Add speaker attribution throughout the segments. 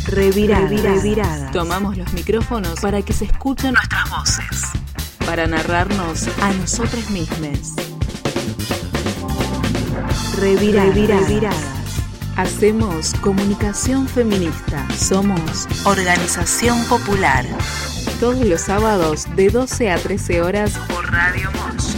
Speaker 1: Reviradas. Tomamos los micrófonos para que se escuchen nuestras voces, para narrarnos a nosotros mismos. Reviradas. Hacemos comunicación feminista. Somos Organización Popular. Todos los sábados de 12 a 13 horas por Radio Mosh.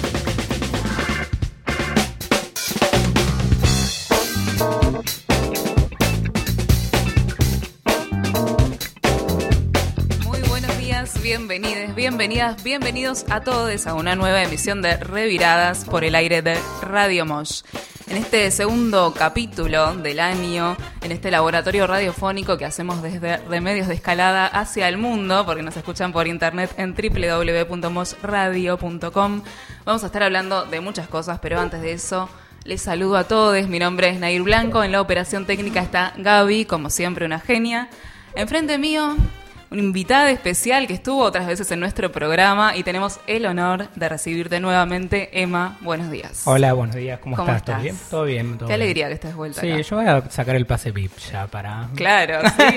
Speaker 1: Muy buenos días, bienvenidos a todos a una nueva emisión de Reviradas por el aire de Radio Mosh. En este segundo capítulo del año, en este laboratorio radiofónico que hacemos desde Remedios de Escalada hacia el mundo, porque nos escuchan por internet en www.moshradio.com, vamos a estar hablando de muchas cosas, pero antes de eso, les saludo a todos. Mi nombre es Nair Blanco, en la operación técnica está Gaby, como siempre una genia. Enfrente mío, una invitada especial que estuvo otras veces en nuestro programa y tenemos el honor de recibirte nuevamente. Emma, buenos días.
Speaker 2: Hola, buenos días. ¿Cómo estás?
Speaker 1: ¿Todo bien?
Speaker 2: Todo bien.
Speaker 1: Qué alegría que estés de vuelta
Speaker 2: Sí,
Speaker 1: acá.
Speaker 2: yo voy a sacar el pase VIP ya para...
Speaker 1: Claro, sí.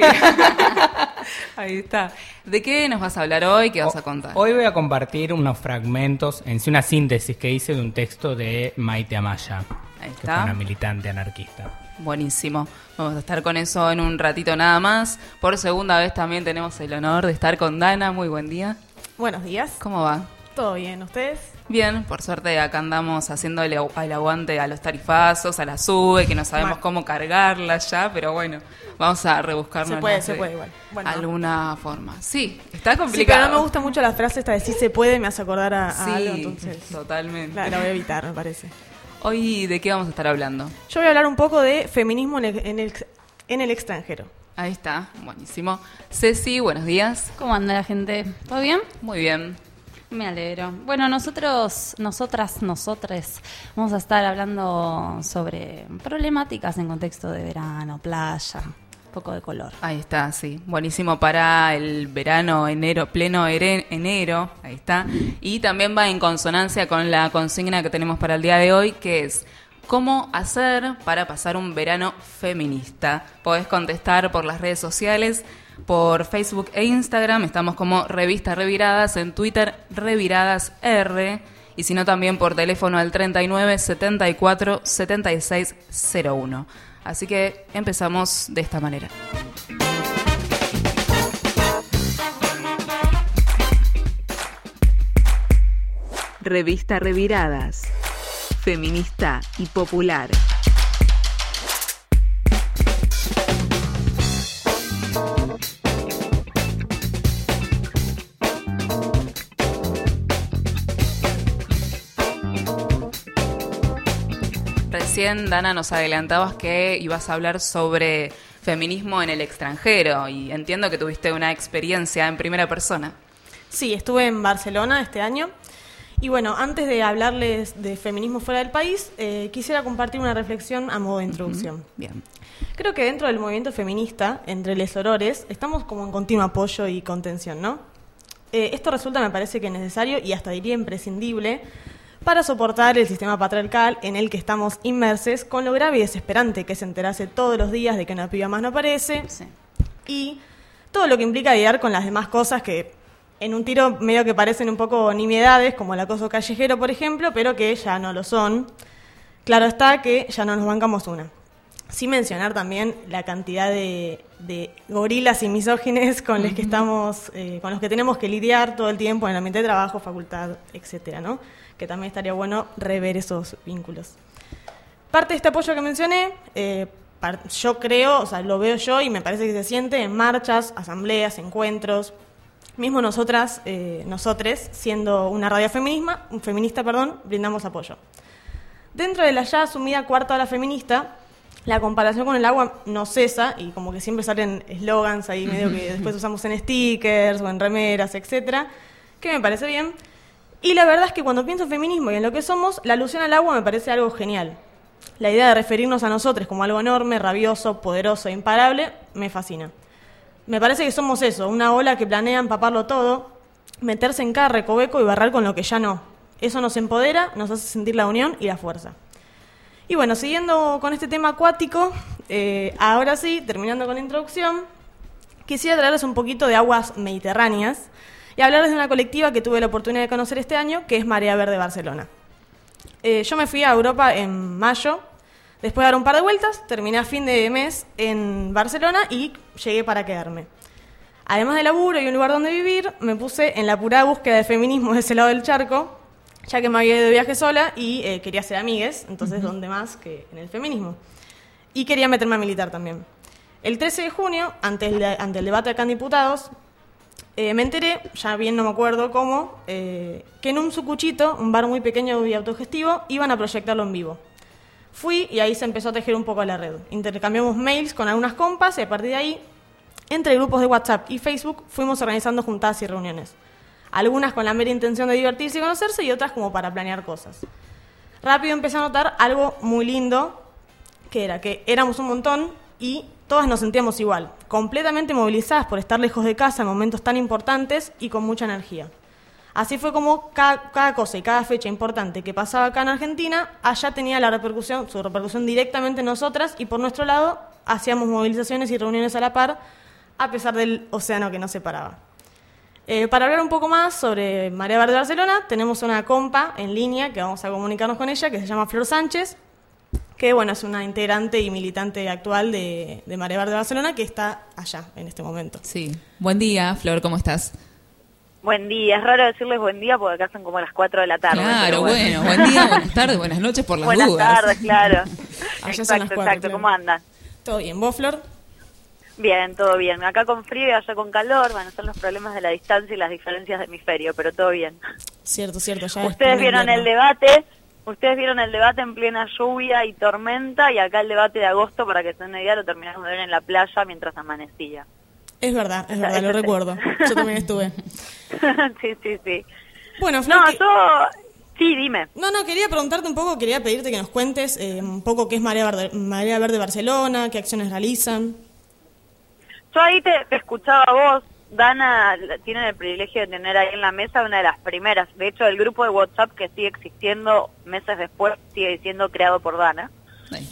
Speaker 1: Ahí está. ¿De qué nos vas a hablar hoy? ¿Qué vas a contar?
Speaker 2: Hoy voy a compartir unos fragmentos, en sí una síntesis que hice de un texto de Maite Amaya,
Speaker 1: Ahí
Speaker 2: que
Speaker 1: está.
Speaker 2: fue una militante anarquista.
Speaker 1: Buenísimo. Vamos a estar con eso en un ratito nada más. Por segunda vez también tenemos el honor de estar con Dana. Muy buen día.
Speaker 3: Buenos días.
Speaker 1: ¿Cómo va?
Speaker 3: ¿Todo bien? ¿Ustedes?
Speaker 1: Bien, por suerte acá andamos haciendo el aguante a los tarifazos, a la SUBE, que no sabemos cómo cargarla ya, pero bueno, vamos a rebuscarnos.
Speaker 3: Se puede igual. Bueno,
Speaker 1: alguna forma. Sí, está
Speaker 3: sí,
Speaker 1: complicado.
Speaker 3: pero no me gusta mucho la frase esta de sí se puede, me hace acordar a
Speaker 1: Sí,
Speaker 3: algo, entonces
Speaker 1: totalmente.
Speaker 3: la voy a evitar, me parece.
Speaker 1: Hoy, ¿de qué vamos a estar hablando?
Speaker 3: Yo voy a hablar un poco de feminismo en el extranjero.
Speaker 1: Ahí está, buenísimo. Ceci, buenos días.
Speaker 4: ¿Cómo anda la gente? ¿Todo bien?
Speaker 1: Muy bien.
Speaker 4: Me alegro. Bueno, nosotras, vamos a estar hablando sobre problemáticas en contexto de verano, playa, un poco de color.
Speaker 1: Ahí está, sí. Buenísimo para el verano, pleno enero, ahí está. Y también va en consonancia con la consigna que tenemos para el día de hoy, que es ¿cómo hacer para pasar un verano feminista? Podés contestar por las redes sociales, por Facebook e Instagram, estamos como Revista Reviradas, en Twitter Reviradas R, y si no también por teléfono al 39 74 76 01. Así que empezamos de esta manera. Revista Reviradas, feminista y popular. Recién, Dana, nos adelantabas que ibas a hablar sobre feminismo en el extranjero y entiendo que tuviste una experiencia en primera persona.
Speaker 3: Sí, estuve en Barcelona este año. Y bueno, antes de hablarles de feminismo fuera del país, quisiera compartir una reflexión a modo de introducción.
Speaker 1: Bien.
Speaker 3: Creo que dentro del movimiento feminista, entre les sorores, estamos como en continuo apoyo y contención, ¿no? Esto resulta, me parece que necesario y hasta diría imprescindible para soportar el sistema patriarcal en el que estamos inmersos, con lo grave y desesperante que es enterarse todos los días de que una piba más no aparece,
Speaker 4: Sí.
Speaker 3: y todo lo que implica lidiar con las demás cosas que en un tiro medio que parecen un poco nimiedades, como el acoso callejero, por ejemplo, pero que ya no lo son. Claro está que ya no nos bancamos una. Sin mencionar también la cantidad de gorilas y misógines con los que estamos, con los que tenemos que lidiar todo el tiempo en el ambiente de trabajo, facultad, etcétera, ¿no? Que también estaría bueno rever esos vínculos. Parte de este apoyo que mencioné, yo creo, o sea, lo veo yo y me parece que se siente en marchas, asambleas, encuentros. Mismo nosotres, siendo una radio feminista, brindamos apoyo. Dentro de la ya asumida cuarta ola feminista, la comparación con el agua no cesa y como que siempre salen eslogans ahí medio que después usamos en stickers o en remeras, etcétera, que me parece bien. Y la verdad es que cuando pienso en feminismo y en lo que somos, la alusión al agua me parece algo genial. La idea de referirnos a nosotros como algo enorme, rabioso, poderoso e imparable me fascina. Me parece que somos eso, una ola que planea empaparlo todo, meterse en cada recoveco y barrar con lo que ya no. Eso nos empodera, nos hace sentir la unión y la fuerza. Y bueno, siguiendo con este tema acuático, ahora sí, terminando con la introducción, quisiera traerles un poquito de aguas mediterráneas y hablarles de una colectiva que tuve la oportunidad de conocer este año, que es Marea Verde Barcelona. Yo me fui a Europa en mayo, después de dar un par de vueltas, terminé a fin de mes en Barcelona y llegué para quedarme. Además de laburo y un lugar donde vivir, me puse en la pura búsqueda de feminismo de ese lado del charco, ya que me había ido de viaje sola y quería hacer amigues, entonces ¿dónde más que en el feminismo? Y quería meterme a militar también. El 13 de junio, ante el debate acá en Diputados, me enteré, ya bien no me acuerdo cómo, que en un Sucuchito, un bar muy pequeño y autogestivo, iban a proyectarlo en vivo. Fui y ahí se empezó a tejer un poco la red. Intercambiamos mails con algunas compas y a partir de ahí, entre grupos de WhatsApp y Facebook, fuimos organizando juntadas y reuniones. Algunas con la mera intención de divertirse y conocerse y otras como para planear cosas. Rápido empecé a notar algo muy lindo, que era que éramos un montón y todas nos sentíamos igual, completamente movilizadas por estar lejos de casa en momentos tan importantes y con mucha energía. Así fue como cada cosa y cada fecha importante que pasaba acá en Argentina, allá tenía su repercusión directamente en nosotras y por nuestro lado hacíamos movilizaciones y reuniones a la par, a pesar del océano que nos separaba. Para hablar un poco más sobre Marea Verde Barcelona, tenemos una compa en línea que vamos a comunicarnos con ella, que se llama Flor Sánchez, que bueno, es una integrante y militante actual de Marea Verde Barcelona, que está allá en este momento.
Speaker 5: Sí. Buen día, Flor, ¿cómo estás?
Speaker 6: Buen día, es raro decirles buen día porque acá son como las 4 de la tarde.
Speaker 5: Claro, bueno, buen día, buenas tardes, buenas noches por las
Speaker 6: buenas
Speaker 5: dudas.
Speaker 6: Buenas tardes, claro.
Speaker 3: Allá son las 4,
Speaker 6: exacto,
Speaker 3: claro.
Speaker 6: ¿Cómo andan?
Speaker 3: ¿Todo bien? ¿Vos, Flor?
Speaker 6: Bien, todo bien. Acá con frío y allá con calor, bueno, son los problemas de la distancia y las diferencias de hemisferio, pero todo bien.
Speaker 3: Cierto, ya
Speaker 6: Ustedes vieron el debate en plena lluvia y tormenta y acá el debate de agosto, para que se den una idea, lo terminamos de ver en la playa mientras amanecía.
Speaker 3: Es verdad, lo recuerdo. Yo también estuve.
Speaker 6: Sí.
Speaker 3: Bueno, Flor,
Speaker 6: Sí, dime.
Speaker 3: No, quería preguntarte un poco, quería pedirte que nos cuentes un poco qué es Marea Verde Barcelona, qué acciones realizan.
Speaker 6: Yo ahí te escuchaba a vos. Dana tiene el privilegio de tener ahí en la mesa una de las primeras. De hecho, el grupo de WhatsApp que sigue existiendo meses después sigue siendo creado por Dana.
Speaker 5: Ahí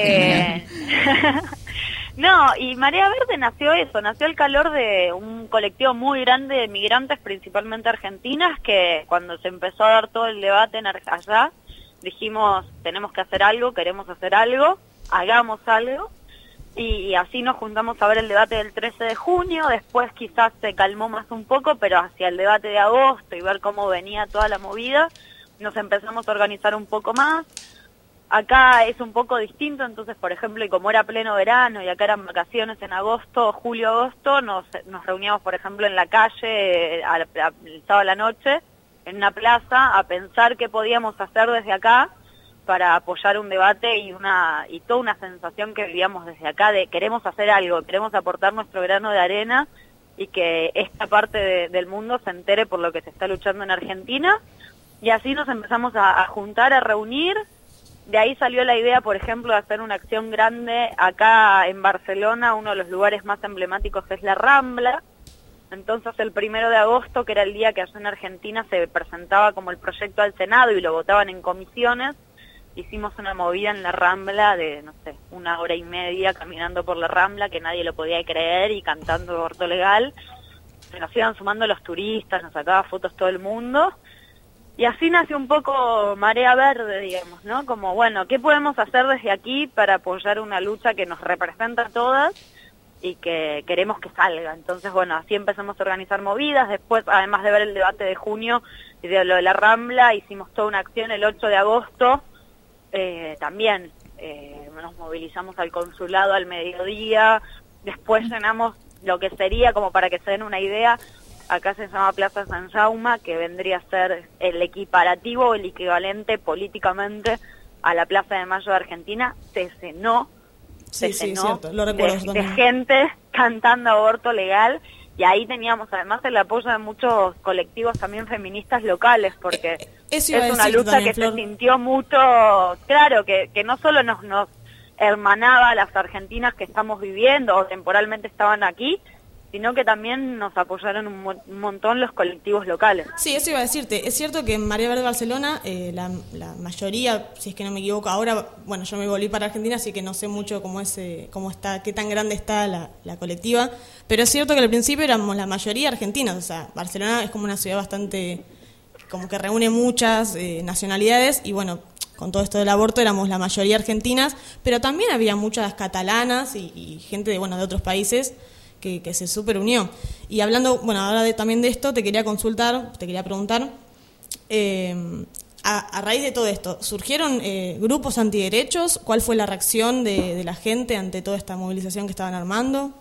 Speaker 5: está.
Speaker 6: No, y Marea Verde nació el calor de un colectivo muy grande de migrantes, principalmente argentinas, que cuando se empezó a dar todo el debate allá, dijimos, tenemos que hacer algo, queremos hacer algo, hagamos algo. Y así nos juntamos a ver el debate del 13 de junio, después quizás se calmó más un poco, pero hacia el debate de agosto y ver cómo venía toda la movida, nos empezamos a organizar un poco más. Acá es un poco distinto, entonces, por ejemplo, y como era pleno verano y acá eran vacaciones en agosto, julio-agosto, nos reuníamos, por ejemplo, en la calle el sábado a la noche, en una plaza, a pensar qué podíamos hacer desde acá para apoyar un debate y toda una sensación que vivíamos desde acá de queremos hacer algo, queremos aportar nuestro grano de arena y que esta parte del mundo se entere por lo que se está luchando en Argentina. Y así nos empezamos a juntar, a reunir. De ahí salió la idea, por ejemplo, de hacer una acción grande acá en Barcelona. Uno de los lugares más emblemáticos es la Rambla. Entonces el 1 de agosto, que era el día que allá en Argentina se presentaba como el proyecto al Senado y lo votaban en comisiones, hicimos una movida en la Rambla de, 1 hora y media caminando por la Rambla, que nadie lo podía creer, y cantando aborto legal. Se nos iban sumando los turistas, nos sacaba fotos todo el mundo. Y así nació un poco Marea Verde, digamos, ¿no? Como, bueno, ¿qué podemos hacer desde aquí para apoyar una lucha que nos representa a todas y que queremos que salga? Entonces, bueno, así empezamos a organizar movidas. Después, además de ver el debate de junio y de lo de la Rambla, hicimos toda una acción el 8 de agosto. También nos movilizamos al consulado al mediodía. Después llenamos lo que sería, como para que se den una idea, acá se llama Plaza San Jaume, que vendría a ser el equiparativo o el equivalente políticamente a la Plaza de Mayo de Argentina. Se cenó
Speaker 3: cierto, lo recuerdo
Speaker 6: de gente cantando aborto legal, y ahí teníamos además el apoyo de muchos colectivos también feministas locales, porque es una lucha también, que Flor, se sintió mucho, claro, que no solo nos hermanaba a las argentinas que estamos viviendo o temporalmente estaban aquí, sino que también nos apoyaron un montón los colectivos locales.
Speaker 3: Sí, eso iba a decirte. Es cierto que en Marea Verde Barcelona, la mayoría, si es que no me equivoco, ahora, bueno, yo me volví para Argentina, así que no sé mucho cómo está, qué tan grande está la colectiva, pero es cierto que al principio éramos la mayoría argentinas, o sea, Barcelona es como una ciudad bastante, como que reúne muchas nacionalidades, y bueno, con todo esto del aborto éramos la mayoría argentinas, pero también había muchas catalanas y gente de otros países que se super unió. Y hablando, bueno, ahora también de esto, te quería preguntar, a raíz de todo esto, ¿surgieron grupos antiderechos? ¿Cuál fue la reacción de la gente ante toda esta movilización que estaban armando?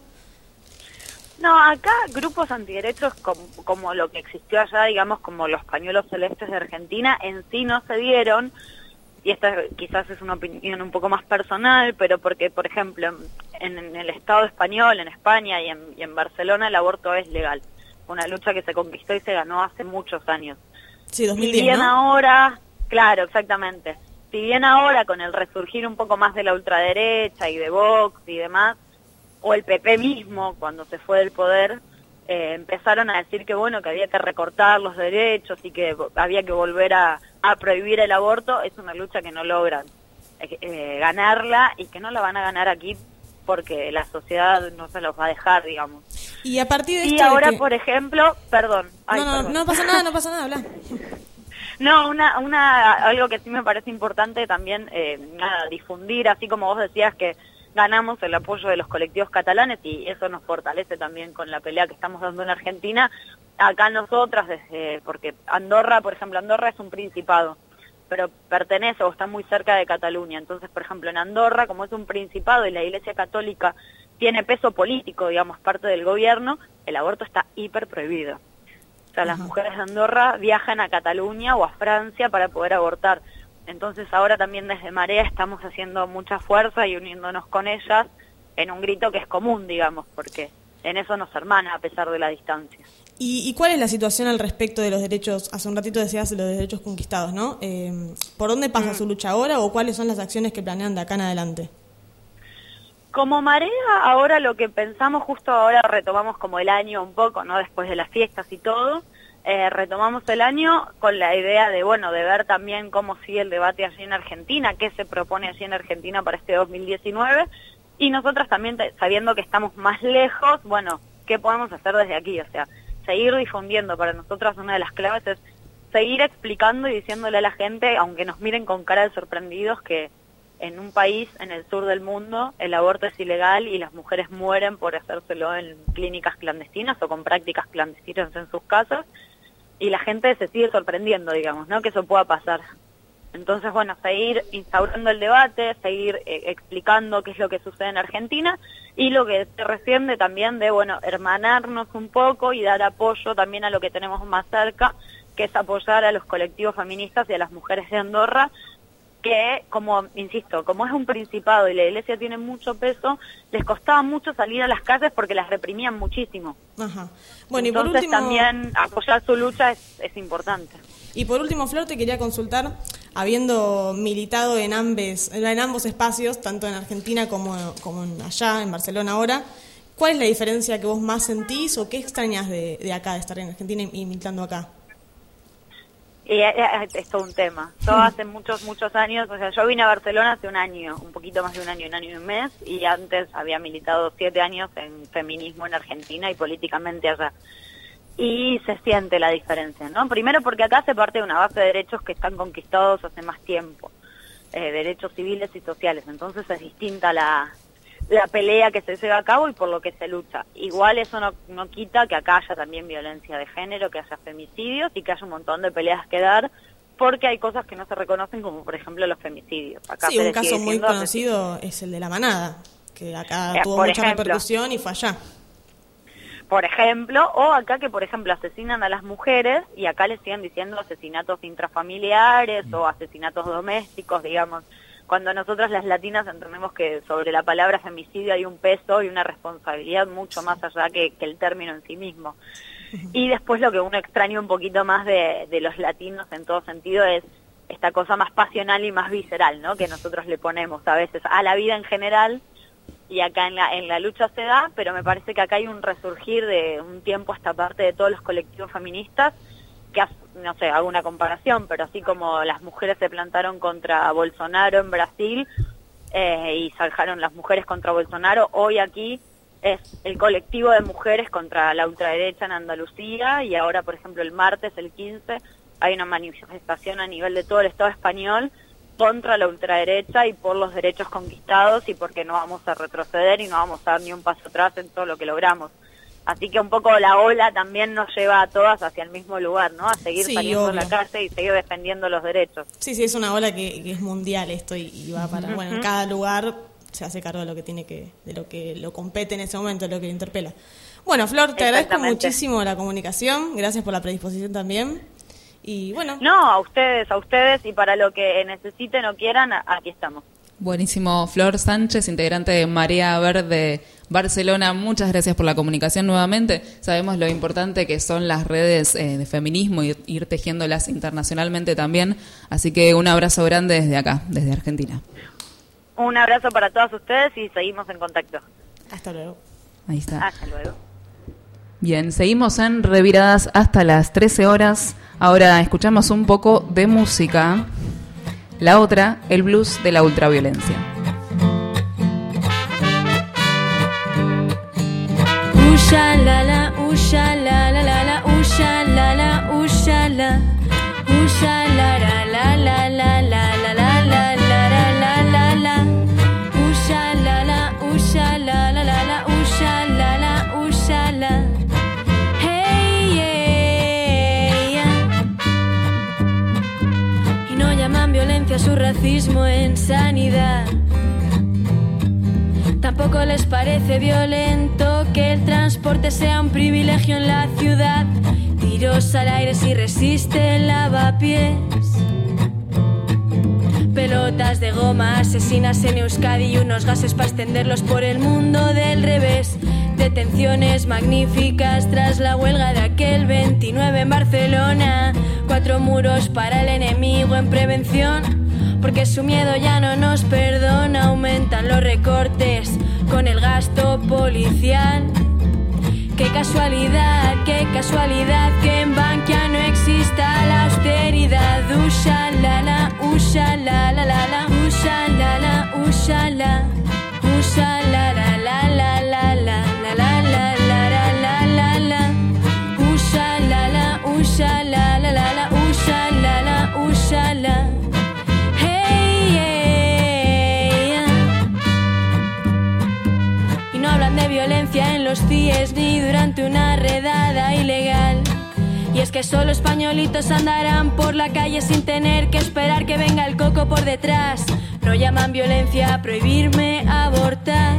Speaker 6: No, acá grupos antiderechos como lo que existió allá, digamos, como los pañuelos celestes de Argentina, en sí no se dieron, y esta quizás es una opinión un poco más personal, pero porque, por ejemplo, en el Estado español, en España y en Barcelona el aborto es legal. Una lucha que se conquistó y se ganó hace muchos años.
Speaker 3: Sí, 2010,
Speaker 6: si bien
Speaker 3: ¿no?
Speaker 6: ahora, claro, exactamente. Si bien ahora con el resurgir un poco más de la ultraderecha y de Vox y demás, o el PP mismo, cuando se fue del poder, empezaron a decir que que había que recortar los derechos y que había que volver a prohibir el aborto, es una lucha que no logran ganarla y que no la van a ganar aquí porque la sociedad no se los va a dejar, digamos.
Speaker 3: Y a partir de esto...
Speaker 6: Y ahora, por ejemplo, perdón.
Speaker 3: No pasa nada, habla.
Speaker 6: No, algo que sí me parece importante también, difundir, así como vos decías que ganamos el apoyo de los colectivos catalanes y eso nos fortalece también con la pelea que estamos dando en Argentina. Acá nosotras, porque Andorra, por ejemplo, Andorra es un principado, pero pertenece o está muy cerca de Cataluña. Entonces, por ejemplo, en Andorra, como es un principado y la Iglesia Católica tiene peso político, digamos, parte del gobierno, el aborto está hiper prohibido. O sea, las mujeres de Andorra viajan a Cataluña o a Francia para poder abortar. Entonces ahora también desde Marea estamos haciendo mucha fuerza y uniéndonos con ellas en un grito que es común, digamos, porque en eso nos hermana a pesar de la distancia.
Speaker 3: ¿Y cuál es la situación al respecto de los derechos? Hace un ratito decías de los derechos conquistados, ¿no? ¿Por dónde pasa su lucha ahora o cuáles son las acciones que planean de acá en adelante?
Speaker 6: Como Marea, ahora lo que pensamos, justo ahora retomamos como el año un poco, ¿no? Después de las fiestas y todo, retomamos el año con la idea de ver también cómo sigue el debate allí en Argentina, qué se propone allí en Argentina para este 2019, y nosotras también sabiendo que estamos más lejos, ¿qué podemos hacer desde aquí? O sea, seguir difundiendo. Para nosotras una de las claves es seguir explicando y diciéndole a la gente, aunque nos miren con cara de sorprendidos, que en un país en el sur del mundo el aborto es ilegal y las mujeres mueren por hacérselo en clínicas clandestinas o con prácticas clandestinas en sus casas, y la gente se sigue sorprendiendo, digamos, ¿no? Que eso pueda pasar. Entonces, seguir instaurando el debate, seguir explicando qué es lo que sucede en Argentina, y lo que se refiere también de, hermanarnos un poco y dar apoyo también a lo que tenemos más cerca, que es apoyar a los colectivos feministas y a las mujeres de Andorra, que, como insisto, como es un principado y la iglesia tiene mucho peso, les costaba mucho salir a las calles porque las reprimían muchísimo.
Speaker 3: Ajá.
Speaker 6: Bueno, entonces, y por último, también apoyar su lucha es importante.
Speaker 3: Y por último, Flor, te quería consultar, habiendo militado en ambos espacios, tanto en Argentina como allá, en Barcelona ahora, ¿cuál es la diferencia que vos más sentís o qué extrañas de acá, de estar en Argentina y militando acá?
Speaker 6: Es todo un tema. Yo hace muchos años, o sea, yo vine a Barcelona hace un año, un poquito más de un año y un mes, y antes había militado 7 años en feminismo en Argentina y políticamente allá. Y se siente la diferencia, ¿no? Primero porque acá se parte de una base de derechos que están conquistados hace más tiempo, derechos civiles y sociales, entonces es distinta la pelea que se lleva a cabo y por lo que se lucha. Igual eso no quita que acá haya también violencia de género, que haya femicidios y que haya un montón de peleas que dar, porque hay cosas que no se reconocen, como por ejemplo los femicidios. Acá
Speaker 3: sí, un caso muy conocido es el de La Manada, que acá tuvo mucha repercusión y fue allá.
Speaker 6: Por ejemplo, o acá que por ejemplo asesinan a las mujeres y acá les siguen diciendo asesinatos intrafamiliares o asesinatos domésticos, digamos. Cuando nosotras las latinas entendemos que sobre la palabra femicidio hay un peso y una responsabilidad mucho más allá que el término en sí mismo. Y después lo que uno extraña un poquito más de los latinos en todo sentido es esta cosa más pasional y más visceral, ¿no? Que nosotros le ponemos a veces a la vida en general, y acá en la lucha se da, pero me parece que acá hay un resurgir de un tiempo a esta parte de todos los colectivos feministas, que no sé, hago una comparación, pero así como las mujeres se plantaron contra Bolsonaro en Brasil y saljaron las mujeres contra Bolsonaro, hoy aquí es el colectivo de mujeres contra la ultraderecha en Andalucía, y ahora, por ejemplo, el martes, el 15, hay una manifestación a nivel de todo el Estado español contra la ultraderecha y por los derechos conquistados, y porque no vamos a retroceder y no vamos a dar ni un paso atrás en todo lo que logramos. Así que un poco la ola también nos lleva a todas hacia el mismo lugar, ¿no? A seguir saliendo a la calle y seguir defendiendo los derechos.
Speaker 3: Sí, es una ola que es mundial esto y va para, bueno, en cada lugar se hace cargo de lo que tiene de lo que lo compete en ese momento, de lo que le interpela. Bueno, Flor, te agradezco muchísimo la comunicación, gracias por la predisposición también. Y bueno.
Speaker 6: No, a ustedes, y para lo que necesiten o quieran, aquí estamos.
Speaker 5: Buenísimo. Flor Sánchez, integrante de Marea Verde Barcelona, muchas gracias por la comunicación nuevamente. Sabemos lo importante que son las redes de feminismo y ir tejiéndolas internacionalmente también, así que un abrazo grande desde acá, desde Argentina.
Speaker 6: Un abrazo para todas ustedes y seguimos en contacto.
Speaker 3: Hasta luego.
Speaker 5: Ahí está.
Speaker 6: Hasta luego.
Speaker 1: Bien, seguimos en Reviradas hasta las 13 horas. Ahora escuchamos un poco de música. La otra, el blues de la ultraviolencia.
Speaker 7: Usha la la, usha la la la la, usha la la, usha la, usha la la la la la la la la la la la la, usha la la, usha la la la la, usha la la, usha la. Violencia, su racismo en sanidad. Tampoco les parece violento que el transporte sea un privilegio en la ciudad. Tiros al aire si resiste el lavapiés. Pelotas de goma asesinas en Euskadi y unos gases para extenderlos por el mundo del revés. Detenciones magníficas tras la huelga de aquel 29 en Barcelona. 4 muros para el enemigo en prevención, porque su miedo ya no nos perdona. Aumentan los recortes con el gasto policial. Qué casualidad que en Bankia no exista la austeridad. Usha la la, usha la la la la, usha la la, usha la, usha la la la la la la la la la la la la, usha la la, usha la la la la, usha la la, usha la. Y no hablan de violencia en los CIES ni durante una redada ilegal. Y es que solo españolitos andarán por la calle sin tener que esperar que venga el coco por detrás. No llaman violencia a prohibirme abortar.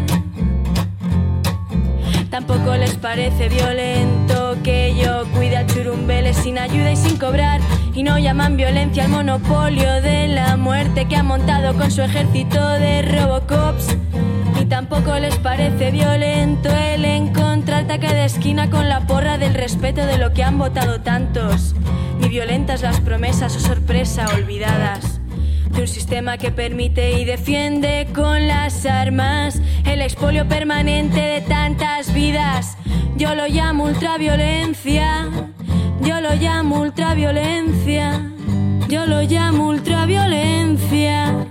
Speaker 7: Tampoco les parece violento que yo cuide a churumbeles sin ayuda y sin cobrar. Y no llaman violencia al monopolio de la muerte que ha montado con su ejército de Robocops. Ni tampoco les parece violento el encontrar taca de esquina con la porra del respeto de lo que han votado tantos. Ni violentas las promesas o sorpresa olvidadas de un sistema que permite y defiende con las armas el expolio permanente de tantas vidas. Yo lo llamo ultraviolencia, yo lo llamo ultraviolencia, yo lo llamo ultraviolencia.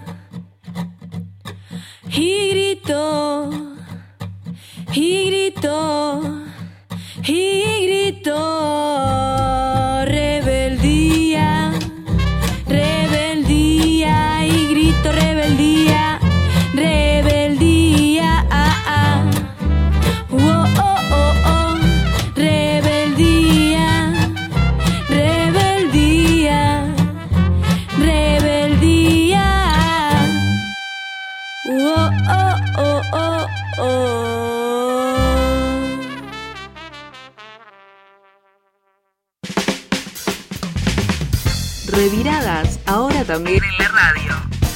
Speaker 7: Y grito, y grito, y grito, rebeldía, rebeldía, y grito rebeldía, rebeldía, oh, oh, oh, oh, rebeldía, rebeldía, rebeldía, oh, oh, oh, oh, oh.
Speaker 1: Reviradas, ahora también en la radio.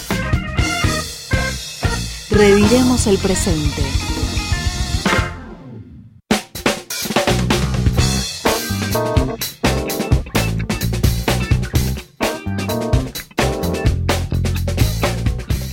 Speaker 8: Reviremos el presente.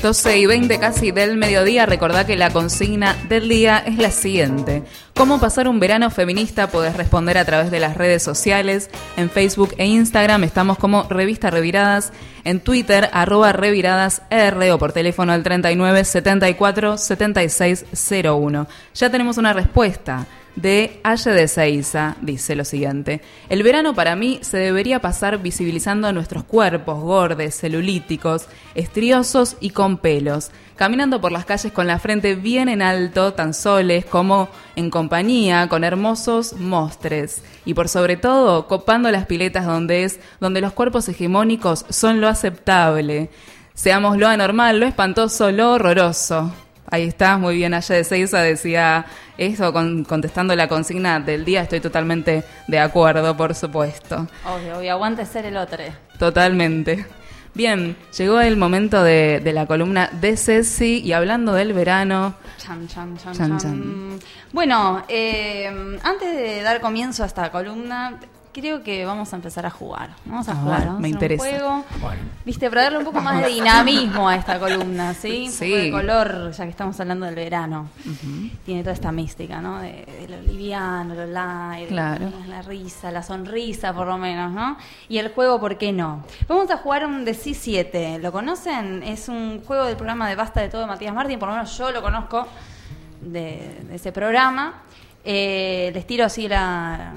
Speaker 1: 12:20 casi del mediodía. Recordá que la consigna del día es la siguiente: ¿cómo pasar un verano feminista? Podés responder a través de las redes sociales. En Facebook e Instagram estamos como Revista Reviradas, en Twitter @reviradasr o por teléfono al 39 74 76 01. Ya tenemos una respuesta de Aye de Seiza. Dice lo siguiente: el verano para mí se debería pasar visibilizando nuestros cuerpos gordes, celulíticos, estriosos y con pelos, caminando por las calles con la frente bien en alto, tan soles como en compañía, con hermosos mostres, y por sobre todo copando las piletas donde los cuerpos hegemónicos son lo aceptable. Seamos lo anormal, lo espantoso, lo horroroso. Ahí está, muy bien. Aye de Seiza decía eso contestando la consigna del día. Estoy totalmente de acuerdo, por supuesto.
Speaker 4: Obvio, aguante ser el otro.
Speaker 1: Totalmente. Bien, llegó el momento de la columna de Ceci, y hablando del verano...
Speaker 4: Chan. Bueno, antes de dar comienzo a esta columna, creo que vamos a empezar a jugar. Vamos a jugar, vamos
Speaker 1: me
Speaker 4: a hacer
Speaker 1: interesa.
Speaker 4: un juego.
Speaker 2: Bueno.
Speaker 4: Viste, para darle un poco más de dinamismo a esta columna, ¿sí? Un
Speaker 1: Sí.
Speaker 4: poco de color, ya que estamos hablando del verano. Tiene toda esta mística, ¿no? De lo liviano, lo light,
Speaker 1: Claro.
Speaker 4: la risa, la sonrisa, por lo menos, ¿no? Y el juego, ¿por qué no? Vamos a jugar un Decí 7. ¿Lo conocen? Es un juego del programa de Basta de Todo de Matías Martín, por lo menos yo lo conozco de ese programa. Les tiro así la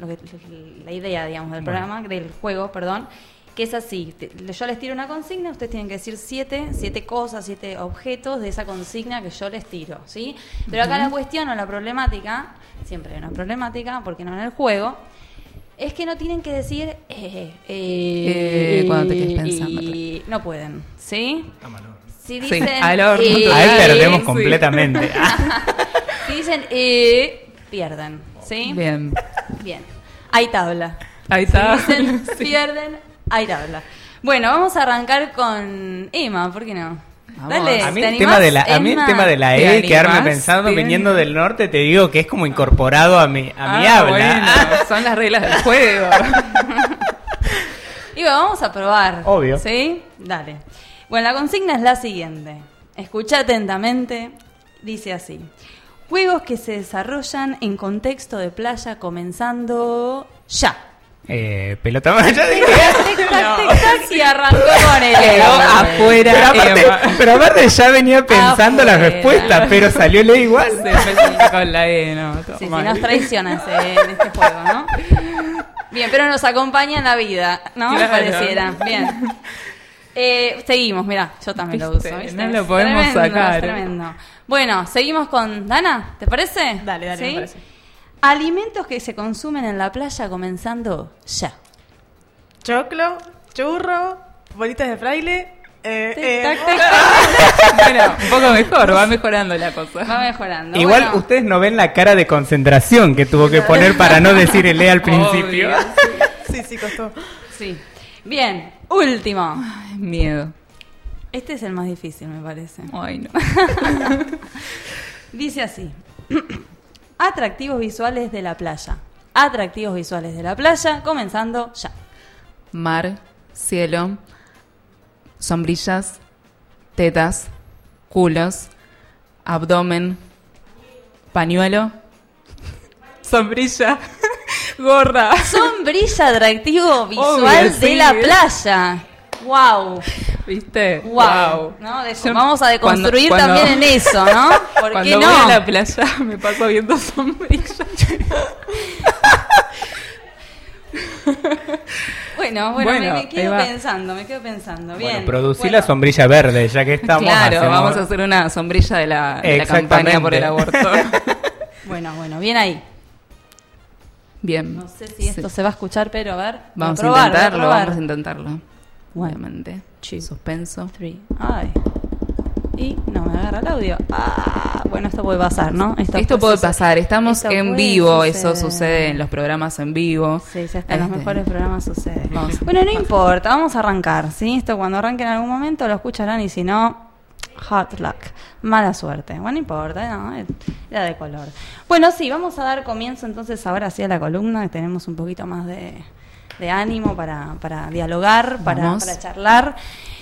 Speaker 4: idea, digamos, del programa, del juego, perdón, que es así: yo les tiro una consigna, ustedes tienen que decir 7 cosas, 7 objetos de esa consigna que yo les tiro, ¿sí? Pero acá la cuestión o la problemática, siempre hay una problemática, porque no en el juego, es que no tienen que decir
Speaker 1: cuando te quedes pensando.
Speaker 4: No pueden, ¿sí? Si
Speaker 1: Sí,
Speaker 4: dicen
Speaker 1: al horno.
Speaker 2: Ahí perdemos
Speaker 1: sí.
Speaker 2: completamente.
Speaker 4: si dicen pierden, ¿sí?
Speaker 1: Bien.
Speaker 4: Bien. Hay tabla.
Speaker 1: Ahí está.
Speaker 4: Si dicen pierden, hay tabla. Bueno, vamos a arrancar con Emma, ¿por qué no?
Speaker 1: Vamos.
Speaker 4: Dale,
Speaker 2: A mí,
Speaker 4: ¿te
Speaker 2: el tema
Speaker 4: animás,
Speaker 2: de el
Speaker 4: Emma?
Speaker 2: tema de la
Speaker 1: ¿Te
Speaker 2: E, quedarme
Speaker 1: animás?
Speaker 2: pensando,
Speaker 1: Bien.
Speaker 2: viniendo del norte, te digo que es como incorporado a mi habla.
Speaker 1: Bueno, son las reglas del juego.
Speaker 4: Y bueno, vamos a probar.
Speaker 2: Obvio.
Speaker 4: ¿Sí? Dale. Bueno, la consigna es la siguiente. Escucha atentamente. Dice así: juegos que se desarrollan en contexto de playa, comenzando ya.
Speaker 2: Pelota más, ya dije.
Speaker 4: Tic-tac, y arrancó con el
Speaker 1: Quedó
Speaker 4: Emma.
Speaker 1: afuera.
Speaker 2: Pero aparte ya venía pensando la
Speaker 4: Afuera.
Speaker 2: respuesta, pero salió le igual.
Speaker 1: Se empezó con la E, no. todo
Speaker 4: Sí,
Speaker 1: mal.
Speaker 4: nos traiciona en este juego, ¿no? Bien, pero nos acompaña en la vida, ¿no?
Speaker 1: Claro.
Speaker 4: Pareciera. Bien. Seguimos, mirá, yo también lo
Speaker 1: Viste,
Speaker 4: uso, ¿viste?
Speaker 1: no lo podemos
Speaker 4: Tremendo,
Speaker 1: sacar.
Speaker 4: es tremendo. Bueno, seguimos con Dana, ¿te parece?
Speaker 3: Dale, me parece.
Speaker 4: Alimentos que se consumen en la playa, comenzando ya.
Speaker 3: Choclo, churro, bolitas de fraile.
Speaker 4: Tic-tac, tic-tac.
Speaker 1: Bueno, un poco mejor, va mejorando la cosa.
Speaker 4: Va mejorando.
Speaker 2: Igual
Speaker 4: Bueno,
Speaker 2: ustedes no ven la cara de concentración que tuvo que poner para no decir el E al principio.
Speaker 1: Obvio.
Speaker 3: Sí, costó.
Speaker 4: sí. Bien, último.
Speaker 1: Miedo.
Speaker 4: Este es el más difícil, me parece.
Speaker 1: Ay, no.
Speaker 4: Dice así: atractivos visuales de la playa. Atractivos visuales de la playa, comenzando ya.
Speaker 1: Mar, cielo, sombrillas, tetas, culos, abdomen, pañuelo, sombrilla, gorra.
Speaker 4: Sombrilla, atractivo visual
Speaker 1: Obvio,
Speaker 4: de
Speaker 1: sí.
Speaker 4: la playa. Wow.
Speaker 1: ¿Viste?
Speaker 4: Wow. ¿No?
Speaker 1: Yo
Speaker 4: Vamos a deconstruir
Speaker 1: cuando-
Speaker 4: también en eso, ¿no? ¿Por
Speaker 1: Cuando
Speaker 4: qué
Speaker 1: voy
Speaker 4: no?
Speaker 1: a la playa me paso viendo sombrillas.
Speaker 4: Bueno,
Speaker 1: Bueno,
Speaker 4: me
Speaker 1: ahí
Speaker 4: quedo
Speaker 1: va.
Speaker 4: pensando. Bien.
Speaker 2: Bueno, producí
Speaker 4: Bueno,
Speaker 2: la sombrilla verde, ya que estamos.
Speaker 1: Claro,
Speaker 2: hacemos-
Speaker 1: vamos a hacer una sombrilla de la
Speaker 2: Exactamente.
Speaker 1: campaña por el aborto.
Speaker 4: Bueno, bien ahí.
Speaker 1: Bien.
Speaker 4: No sé si esto se va a escuchar, pero a ver.
Speaker 1: Vamos
Speaker 4: voy probar,
Speaker 1: a intentarlo,
Speaker 4: voy a probar.
Speaker 1: vamos a intentarlo.
Speaker 4: One,
Speaker 1: Obviamente.
Speaker 4: two,
Speaker 1: Suspenso.
Speaker 4: 3. Ay. Y no me agarra el audio. Bueno, esto puede pasar, ¿no?
Speaker 1: Esto puede pasar, estamos
Speaker 4: Esto
Speaker 1: en
Speaker 4: puede
Speaker 1: vivo,
Speaker 4: suceder.
Speaker 1: eso sucede en los programas en vivo.
Speaker 4: Sí, hasta en los
Speaker 1: Este,
Speaker 4: mejores programas sucede.
Speaker 1: Vamos a
Speaker 4: Bueno, no
Speaker 1: intentar.
Speaker 4: importa, vamos a arrancar, ¿sí? Esto cuando arranque en algún momento lo escucharán y si no, hard luck, mala suerte. Bueno, no importa, ¿no? Era de color. Bueno, sí, vamos a dar comienzo entonces ahora sí a la columna, que tenemos un poquito más de ánimo para dialogar, para
Speaker 1: Vamos.
Speaker 4: charlar.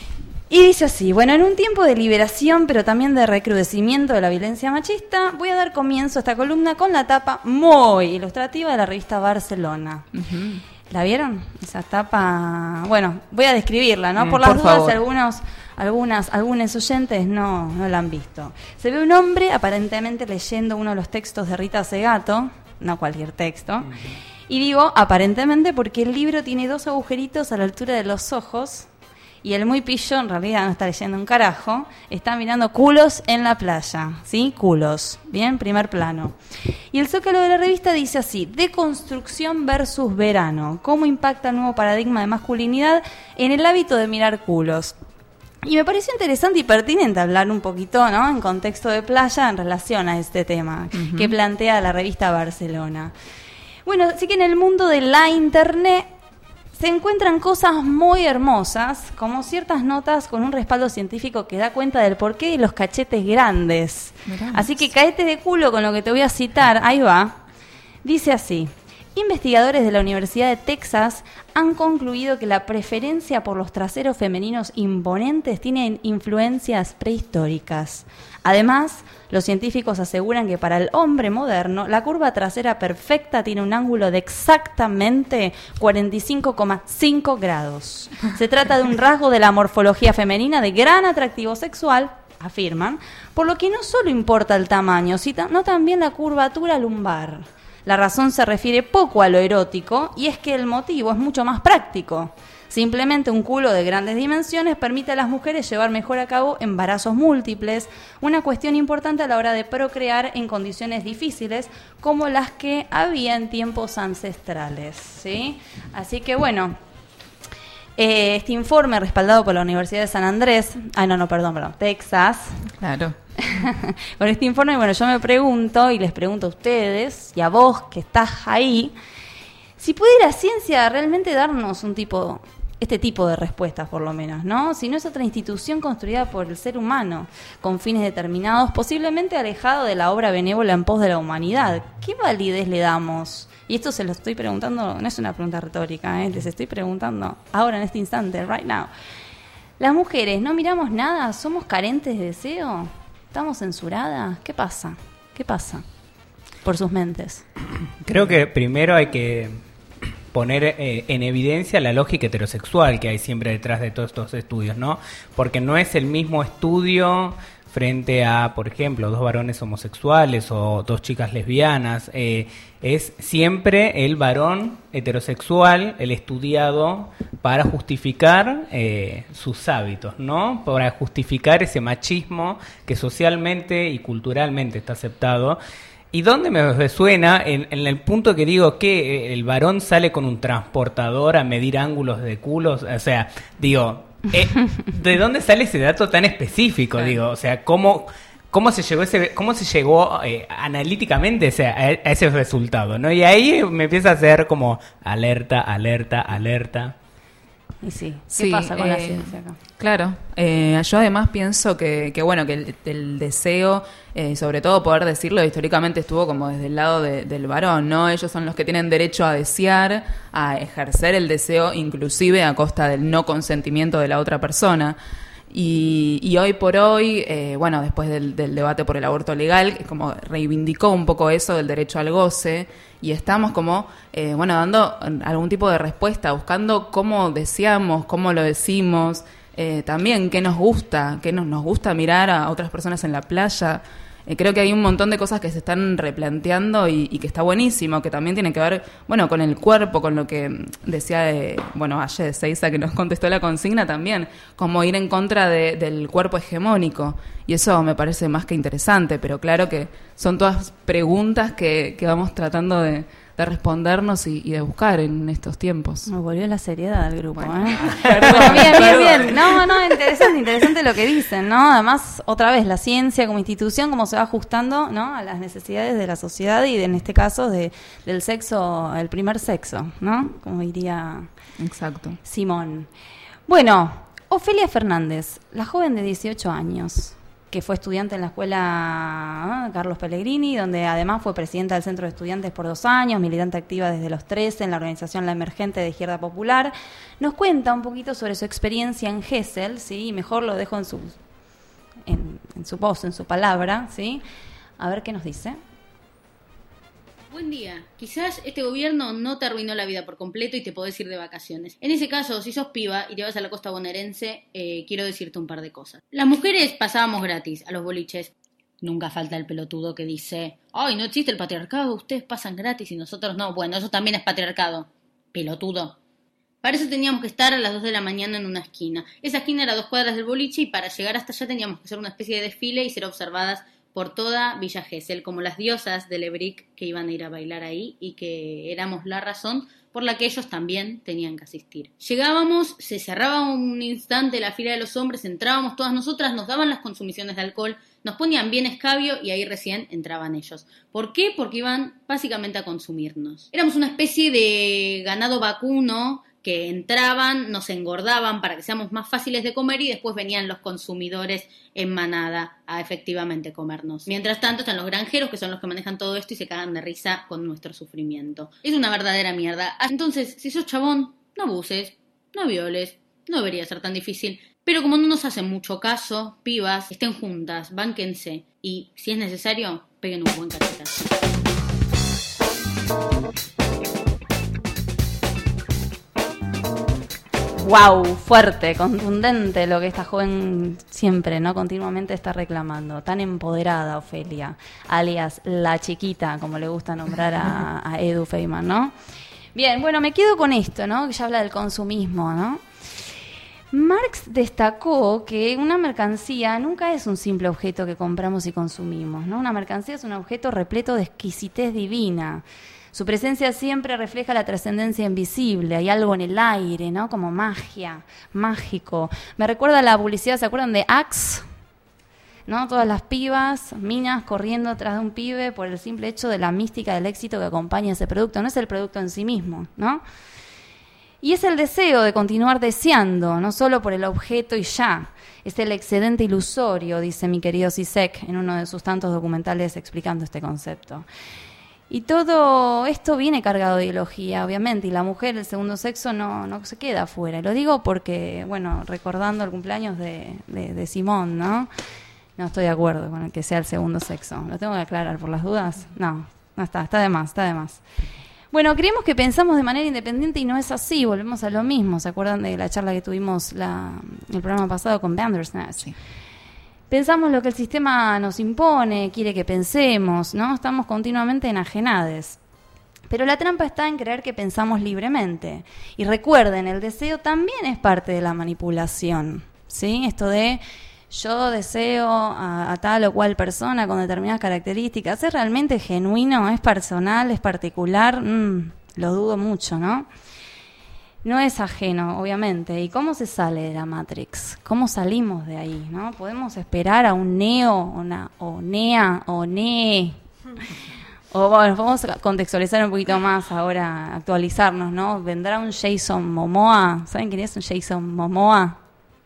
Speaker 4: Y dice así, bueno, en un tiempo de liberación, pero también de recrudecimiento de la violencia machista, voy a dar comienzo a esta columna con la tapa muy ilustrativa de la revista Barcelona. Uh-huh. ¿La vieron? Esa tapa, bueno, voy a describirla, ¿no? Por las
Speaker 1: por
Speaker 4: dudas,
Speaker 1: favor.
Speaker 4: algunos oyentes no la han visto. Se ve un hombre aparentemente leyendo uno de los textos de Rita Segato, no cualquier texto, y digo aparentemente porque el libro tiene 2 agujeritos a la altura de los ojos. Y el muy pillo, en realidad no está leyendo un carajo, está mirando culos en la playa, ¿sí? Culos, bien, primer plano. Y el zócalo de la revista dice así, deconstrucción versus verano, ¿cómo impacta el nuevo paradigma de masculinidad en el hábito de mirar culos? Y me pareció interesante y pertinente hablar un poquito, ¿no?, en contexto de playa en relación a este tema que plantea la revista Barcelona. Bueno, sí que en el mundo de la internet se encuentran cosas muy hermosas, como ciertas notas con un respaldo científico que da cuenta del porqué de los cachetes grandes. Mirá. Así que caete de culo con lo que te voy a citar, ahí va. Dice así, investigadores de la Universidad de Texas han concluido que la preferencia por los traseros femeninos imponentes tiene influencias prehistóricas. Además, los científicos aseguran que para el hombre moderno, la curva trasera perfecta tiene un ángulo de exactamente 45,5 grados. Se trata de un rasgo de la morfología femenina de gran atractivo sexual, afirman, por lo que no solo importa el tamaño, sino también la curvatura lumbar. La razón se refiere poco a lo erótico y es que el motivo es mucho más práctico. Simplemente un culo de grandes dimensiones permite a las mujeres llevar mejor a cabo embarazos múltiples, una cuestión importante a la hora de procrear en condiciones difíciles como las que había en tiempos ancestrales, ¿sí? Así que bueno, este informe respaldado por la Universidad de San Andrés, Texas.
Speaker 1: Claro.
Speaker 4: Con este informe, bueno, yo me pregunto y les pregunto a ustedes y a vos que estás ahí, si puede la ciencia realmente darnos este tipo de respuestas, por lo menos, ¿no? Si no es otra institución construida por el ser humano, con fines determinados, posiblemente alejado de la obra benévola en pos de la humanidad. ¿Qué validez le damos? Y esto se lo estoy preguntando, no es una pregunta retórica, les estoy preguntando ahora en este instante, right now. ¿Las mujeres no miramos nada? ¿Somos carentes de deseo? ¿Estamos censuradas? ¿Qué pasa? ¿Qué pasa por sus mentes?
Speaker 2: Creo que primero hay que poner en evidencia la lógica heterosexual que hay siempre detrás de todos estos estudios, ¿no? Porque no es el mismo estudio frente a, por ejemplo, 2 varones homosexuales o 2 chicas lesbianas. Es siempre el varón heterosexual, el estudiado, para justificar sus hábitos, ¿no? Para justificar ese machismo que socialmente y culturalmente está aceptado. ¿Y dónde me suena? En el punto que digo que el varón sale con un transportador a medir ángulos de culos. O sea, digo, ¿de dónde sale ese dato tan específico? Digo, o sea, ¿cómo se llegó analíticamente a ese resultado, ¿no? Y ahí me empieza a hacer como alerta.
Speaker 4: Y ¿qué pasa con la ciencia acá?
Speaker 1: Claro, yo además pienso que el deseo, sobre todo poder decirlo, históricamente estuvo como desde el lado del varón, ¿no? Ellos son los que tienen derecho a desear, a ejercer el deseo, inclusive a costa del no consentimiento de la otra persona. Y hoy por hoy, después del debate por el aborto legal, como reivindicó un poco eso del derecho al goce, y estamos como, dando algún tipo de respuesta, buscando cómo deseamos, cómo lo decimos, también qué nos gusta mirar a otras personas en la playa. Creo que hay un montón de cosas que se están replanteando y que está buenísimo, que también tiene que ver, con el cuerpo, con lo que decía ayer Seiza, que nos contestó la consigna también, como ir en contra del cuerpo hegemónico. Y eso me parece más que interesante, pero claro que son todas preguntas que vamos tratando de respondernos y de buscar en estos tiempos.
Speaker 4: Me volvió la seriedad del grupo,
Speaker 1: Bueno,
Speaker 4: Bien. No, interesante lo que dicen, ¿no? Además, otra vez, la ciencia como institución, cómo se va ajustando, ¿no?, a las necesidades de la sociedad y en este caso del sexo, el primer sexo, ¿no? Como diría
Speaker 1: Exacto.
Speaker 4: Simón. Bueno, Ofelia Fernández, la joven de 18 años, que fue estudiante en la escuela Carlos Pellegrini, donde además fue presidenta del Centro de Estudiantes por 2 años, militante activa desde los 13 en la organización La Emergente de Izquierda Popular. Nos cuenta un poquito sobre su experiencia en Gesell, ¿sí? Y mejor lo dejo en su voz, en su palabra, ¿sí? A ver qué nos dice.
Speaker 9: Buen día. Quizás este gobierno no te arruinó la vida por completo y te podés ir de vacaciones. En ese caso, si sos piba y te vas a la costa bonaerense, quiero decirte un par de cosas. Las mujeres pasábamos gratis a los boliches. Nunca falta el pelotudo que dice: ay, no existe el patriarcado, ustedes pasan gratis y nosotros no. Bueno, eso también es patriarcado. Pelotudo. Para eso teníamos que estar a las 2 de la mañana en una esquina. Esa esquina era a 2 cuadras del boliche y para llegar hasta allá teníamos que hacer una especie de desfile y ser observadas por toda Villa Gesell, como las diosas de Lebric que iban a ir a bailar ahí y que éramos la razón por la que ellos también tenían que asistir. Llegábamos, se cerraba un instante la fila de los hombres, entrábamos todas nosotras, nos daban las consumiciones de alcohol, nos ponían bien escabio y ahí recién entraban ellos. ¿Por qué? Porque iban básicamente a consumirnos. Éramos una especie de ganado vacuno que entraban, nos engordaban para que seamos más fáciles de comer y después venían los consumidores en manada a efectivamente comernos. Mientras tanto están los granjeros, que son los que manejan todo esto y se cagan de risa con nuestro sufrimiento. Es una verdadera mierda. Entonces, si sos chabón, no abuses, no violes, no debería ser tan difícil. Pero como no nos hacen mucho caso, pibas, estén juntas, bánquense y, si es necesario, peguen un buen cachetazo.
Speaker 4: Wow, fuerte, contundente lo que esta joven siempre, ¿no? Continuamente está reclamando. Tan empoderada, Ofelia, alias la chiquita, como le gusta nombrar a Edu Feynman, ¿no? Bien, bueno, me quedo con esto, ¿no? Que ya habla del consumismo, ¿no? Marx destacó que una mercancía nunca es un simple objeto que compramos y consumimos, ¿no? Una mercancía es un objeto repleto de exquisitez divina. Su presencia siempre refleja la trascendencia invisible, hay algo en el aire, ¿no? Como magia, mágico. Me recuerda a la publicidad, ¿se acuerdan de Axe? ¿No? Todas las pibas, minas corriendo atrás de un pibe por el simple hecho de la mística del éxito que acompaña ese producto. No es el producto en sí mismo, ¿no? Y es el deseo de continuar deseando, no solo por el objeto y ya. Es el excedente ilusorio, dice mi querido Zizek en uno de sus tantos documentales explicando este concepto. Y todo esto viene cargado de ideología, obviamente, y la mujer, el segundo sexo, no se queda afuera. Lo digo porque, bueno, recordando el cumpleaños de Simón, ¿no? No estoy de acuerdo con el que sea el segundo sexo. ¿Lo tengo que aclarar por las dudas? No está de más. Bueno, creemos que pensamos de manera independiente y no es así, volvemos a lo mismo. ¿Se acuerdan de la charla que tuvimos el programa pasado con Bandersnatch? Sí. Pensamos lo que el sistema nos impone, quiere que pensemos, ¿no? Estamos continuamente enajenades. Pero la trampa está en creer que pensamos libremente. Y recuerden, el deseo también es parte de la manipulación, ¿sí? Esto de yo deseo a tal o cual persona con determinadas características. ¿Es realmente genuino? ¿Es personal? ¿Es particular? Lo dudo mucho, ¿no? No es ajeno, obviamente. ¿Y cómo se sale de la Matrix? ¿Cómo salimos de ahí, no? ¿Podemos esperar a un Neo, o Nea, o Ne? O bueno, vamos a contextualizar un poquito más ahora, actualizarnos, ¿no? ¿Vendrá un Jason Momoa? ¿Saben quién es un Jason Momoa?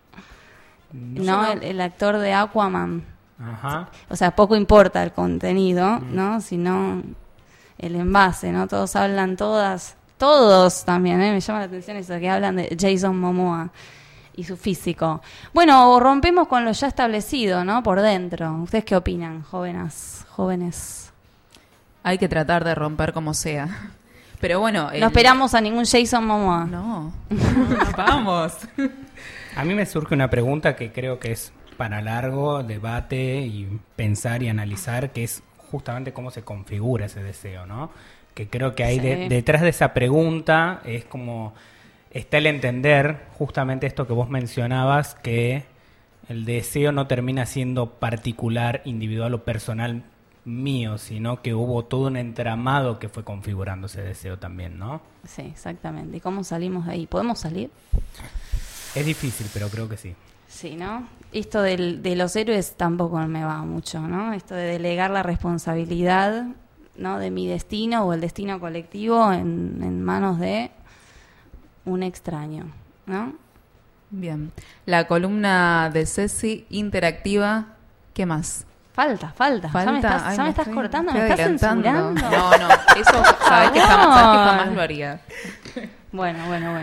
Speaker 4: ¿No? El actor de Aquaman. Ajá. O sea, poco importa el contenido, ¿no? Sino el envase, ¿no? Todos hablan todos también, me llama la atención eso, que hablan de Jason Momoa y su físico. Bueno, rompemos con lo ya establecido, ¿no? Por dentro. ¿Ustedes qué opinan, jóvenes?
Speaker 5: Hay que tratar de romper como sea. Pero bueno...
Speaker 4: No esperamos a ningún Jason Momoa.
Speaker 5: No vamos.
Speaker 2: A mí me surge una pregunta que creo que es para largo debate y pensar y analizar, que es justamente cómo se configura ese deseo, ¿no? Que creo que hay detrás de esa pregunta es como está el entender justamente esto que vos mencionabas, que el deseo no termina siendo particular, individual o personal mío, sino que hubo todo un entramado que fue configurando ese deseo también, ¿no?
Speaker 4: Sí, exactamente. ¿Y cómo salimos de ahí? ¿Podemos salir?
Speaker 2: Es difícil, pero creo que sí.
Speaker 4: Sí, ¿no? Esto de los héroes tampoco me va mucho, ¿no? Esto de delegar la responsabilidad, ¿no? De mi destino o el destino colectivo en manos de un extraño, ¿no?
Speaker 5: Bien. La columna de Ceci interactiva ¿Qué más?
Speaker 4: Falta. Ya me estás cortando, me estás
Speaker 5: adelantando.
Speaker 4: censurando.
Speaker 5: No, eso sabés que jamás lo haría.
Speaker 4: Bueno.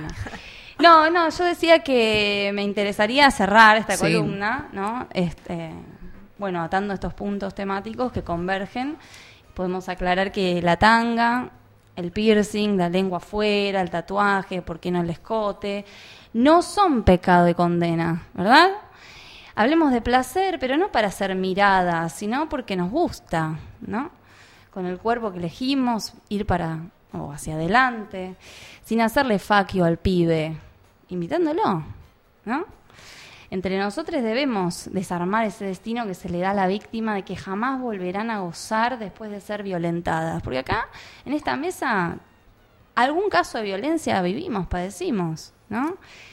Speaker 4: No, yo decía que me interesaría cerrar esta columna, ¿no? Bueno, atando estos puntos temáticos que convergen, podemos aclarar que la tanga, el piercing, la lengua afuera, el tatuaje, ¿por qué no el escote? No son pecado y condena, ¿verdad? Hablemos de placer, pero no para ser miradas, sino porque nos gusta, ¿no? Con el cuerpo que elegimos, ir o hacia adelante, sin hacerle faquio al pibe, invitándolo, ¿no? Entre nosotros debemos desarmar ese destino que se le da a la víctima de que jamás volverán a gozar después de ser violentadas. Porque acá, en esta mesa, algún caso de violencia padecimos, ¿no?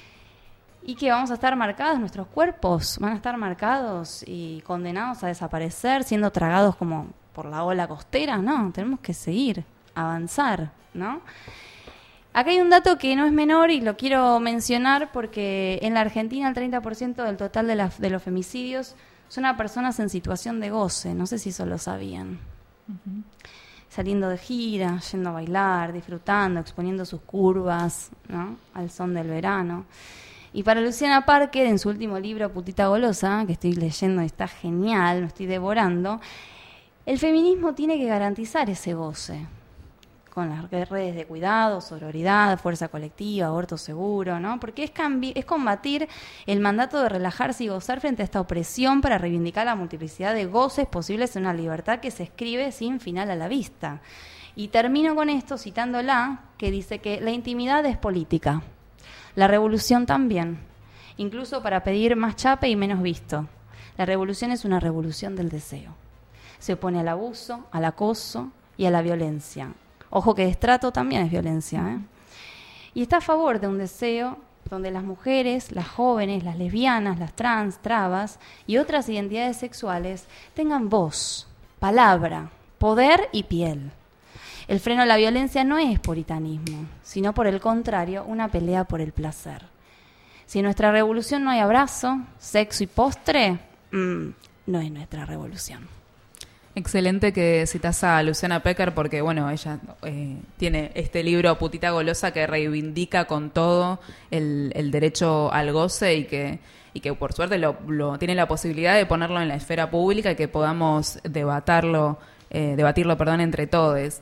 Speaker 4: Y que vamos a estar marcados, nuestros cuerpos van a estar marcados y condenados a desaparecer, siendo tragados como por la ola costera, ¿no? Tenemos que seguir, avanzar, ¿no? Acá hay un dato que no es menor y lo quiero mencionar porque en la Argentina el 30% del total de los femicidios son a personas en situación de goce. No sé si eso lo sabían. Uh-huh. Saliendo de gira, yendo a bailar, disfrutando, exponiendo sus curvas, ¿no? Al son del verano. Y para Luciana Parker, en su último libro, Putita Golosa, que estoy leyendo y está genial, lo estoy devorando, el feminismo tiene que garantizar ese goce. Con las redes de cuidado, sororidad, fuerza colectiva, aborto seguro, ¿no? Porque es combatir el mandato de relajarse y gozar frente a esta opresión para reivindicar la multiplicidad de goces posibles en una libertad que se escribe sin final a la vista. Y termino con esto citándola, que dice que la intimidad es política, la revolución también, incluso para pedir más chape y menos visto. La revolución es una revolución del deseo. Se opone al abuso, al acoso y a la violencia. Ojo que destrato también es violencia, ¿eh? Y está a favor de un deseo donde las mujeres, las jóvenes, las lesbianas, las trans, trabas y otras identidades sexuales tengan voz, palabra, poder y piel. El freno a la violencia no es puritanismo, sino por el contrario, una pelea por el placer. Si en nuestra revolución no hay abrazo, sexo y postre, no es nuestra revolución.
Speaker 5: Excelente que citas a Luciana Pecker porque, bueno, ella tiene este libro Putita Golosa que reivindica con todo el derecho al goce y que por suerte tiene la posibilidad de ponerlo en la esfera pública y que podamos debatirlo entre todos.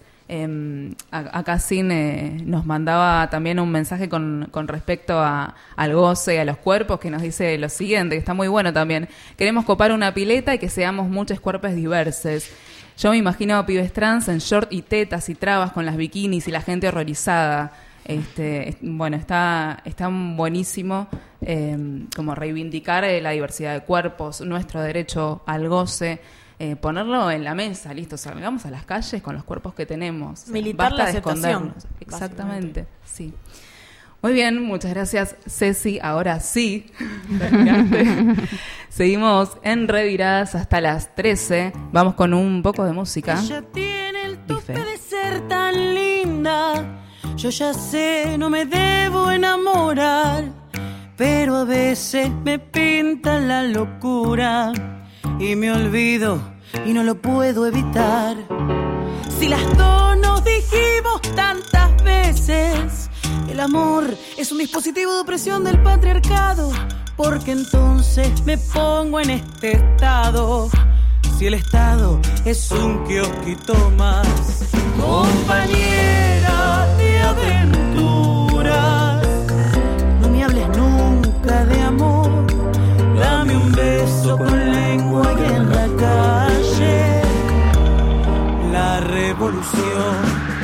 Speaker 5: Acá Sin nos mandaba también un mensaje con respecto al goce y a los cuerpos, que nos dice lo siguiente, que está muy bueno también. Queremos copar una pileta y que seamos muchos cuerpos diversos. Yo me imagino a pibes trans en short y tetas y trabas con las bikinis y la gente horrorizada. Bueno, está buenísimo como reivindicar la diversidad de cuerpos, nuestro derecho al goce. Ponerlo en la mesa, listo, salgamos a las calles con los cuerpos que tenemos.
Speaker 3: Militar la aceptación.
Speaker 5: Exactamente, sí. Muy bien, muchas gracias, Ceci. Ahora sí, terminaste. Seguimos en Reviradas hasta las 13. Vamos con un poco de música.
Speaker 10: Ella tiene el tope de ser tan linda. Yo ya sé, no me debo enamorar, pero a veces me pinta la locura y me olvido y no lo puedo evitar. Si las dos nos dijimos tantas veces, el amor es un dispositivo de opresión del patriarcado, porque entonces me pongo en este estado. Si el estado es un kiosquito más, compañera de aventuras, no me hables nunca de amor. Dame un beso con lengua y en la calle la revolución.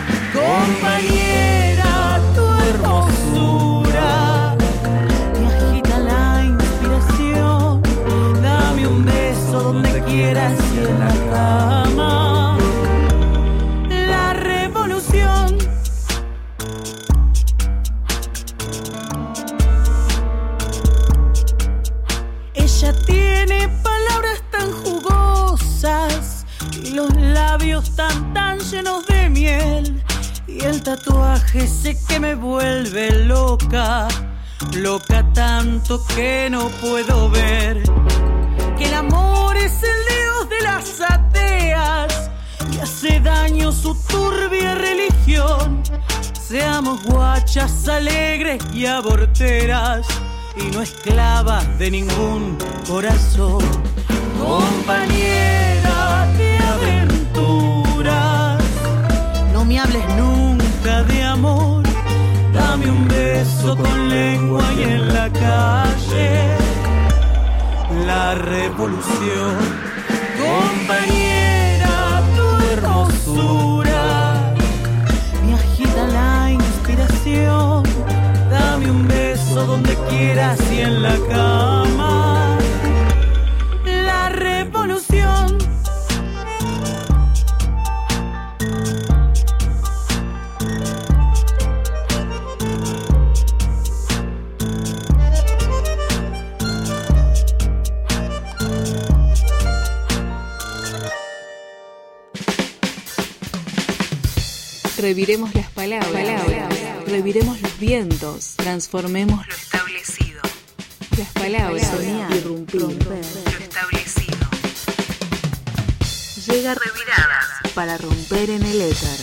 Speaker 10: Compañera, tu hermosura me agita la inspiración. Dame un beso donde quieras y en la cama la revolución. Ella tiene palabras tan jugosas y los labios tan llenos de miel, y el tatuaje ese que me vuelve loca, loca tanto que no puedo ver que el amor es es el dios de las ateas y hace daño su turbia religión. Seamos guachas alegres y aborteras y no esclavas de ningún corazón. Compañera de aventuras, no me hables nunca de amor. Dame un beso con lengua y en la calle la revolución. Compañera, tu hermosura me agita la inspiración. Dame un beso donde quieras y en la cama la revolución.
Speaker 8: Reviremos las palabras, reviremos los vientos, transformemos lo establecido. Las palabras, soñar, irrumpir, romper lo establecido. Llega Reviradas para romper en el éter.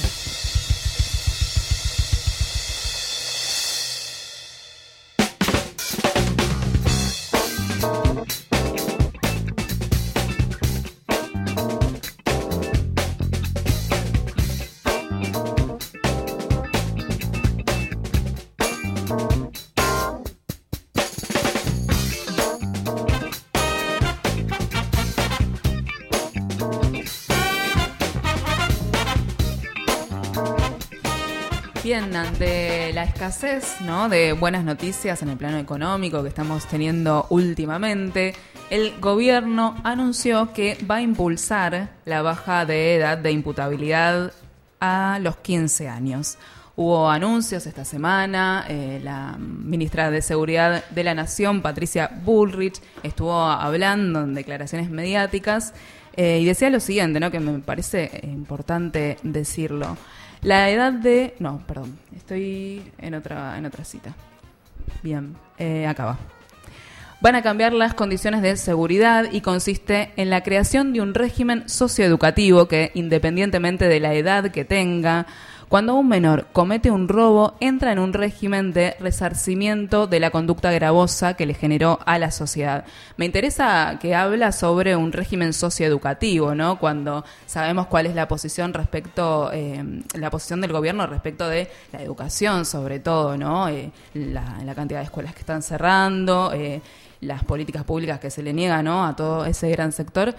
Speaker 1: Bien, ante la escasez, ¿no?, de buenas noticias en el plano económico que estamos teniendo últimamente, el gobierno anunció que va a impulsar la baja de edad de imputabilidad a los 15 años. Hubo anuncios esta semana, la ministra de Seguridad de la Nación, Patricia Bullrich, estuvo hablando en declaraciones mediáticas y decía lo siguiente, ¿no?, que me parece importante decirlo. La edad de... No, perdón, estoy en otra cita. Bien, acá va. Van a cambiar las condiciones de seguridad y consiste en la creación de un régimen socioeducativo que, independientemente de la edad que tenga, cuando un menor comete un robo, entra en un régimen de resarcimiento de la conducta gravosa que le generó a la sociedad. Me interesa que habla sobre un régimen socioeducativo, ¿no? Cuando sabemos cuál es la posición respecto, la posición del gobierno respecto de la educación, sobre todo, ¿no? La cantidad de escuelas que están cerrando, las políticas públicas que se le niegan, ¿no?, a todo ese gran sector,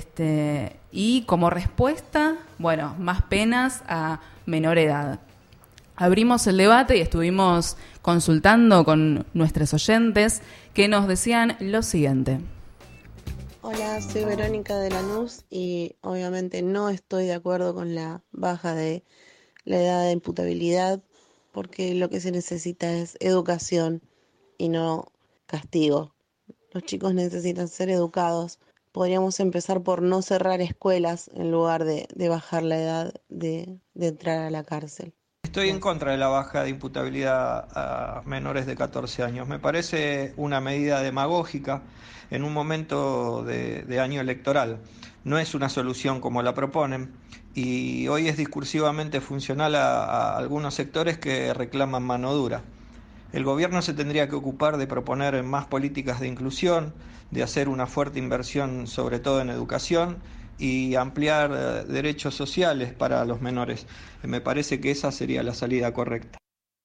Speaker 1: y como respuesta, bueno, más penas a menor edad. Abrimos el debate y estuvimos consultando con nuestros oyentes que nos decían lo siguiente.
Speaker 11: Hola, soy Verónica de Lanús y obviamente no estoy de acuerdo con la baja de la edad de imputabilidad porque lo que se necesita es educación y no castigo. Los chicos necesitan ser educados. Podríamos empezar por no cerrar escuelas en lugar de bajar la edad de entrar a la cárcel.
Speaker 12: Estoy en contra de la baja de imputabilidad a menores de 14 años. Me parece una medida demagógica en un momento de año electoral. No es una solución como la proponen y hoy es discursivamente funcional a algunos sectores que reclaman mano dura. El gobierno se tendría que ocupar de proponer más políticas de inclusión, de hacer una fuerte inversión sobre todo en educación y ampliar derechos sociales para los menores. Me parece que esa sería la salida correcta.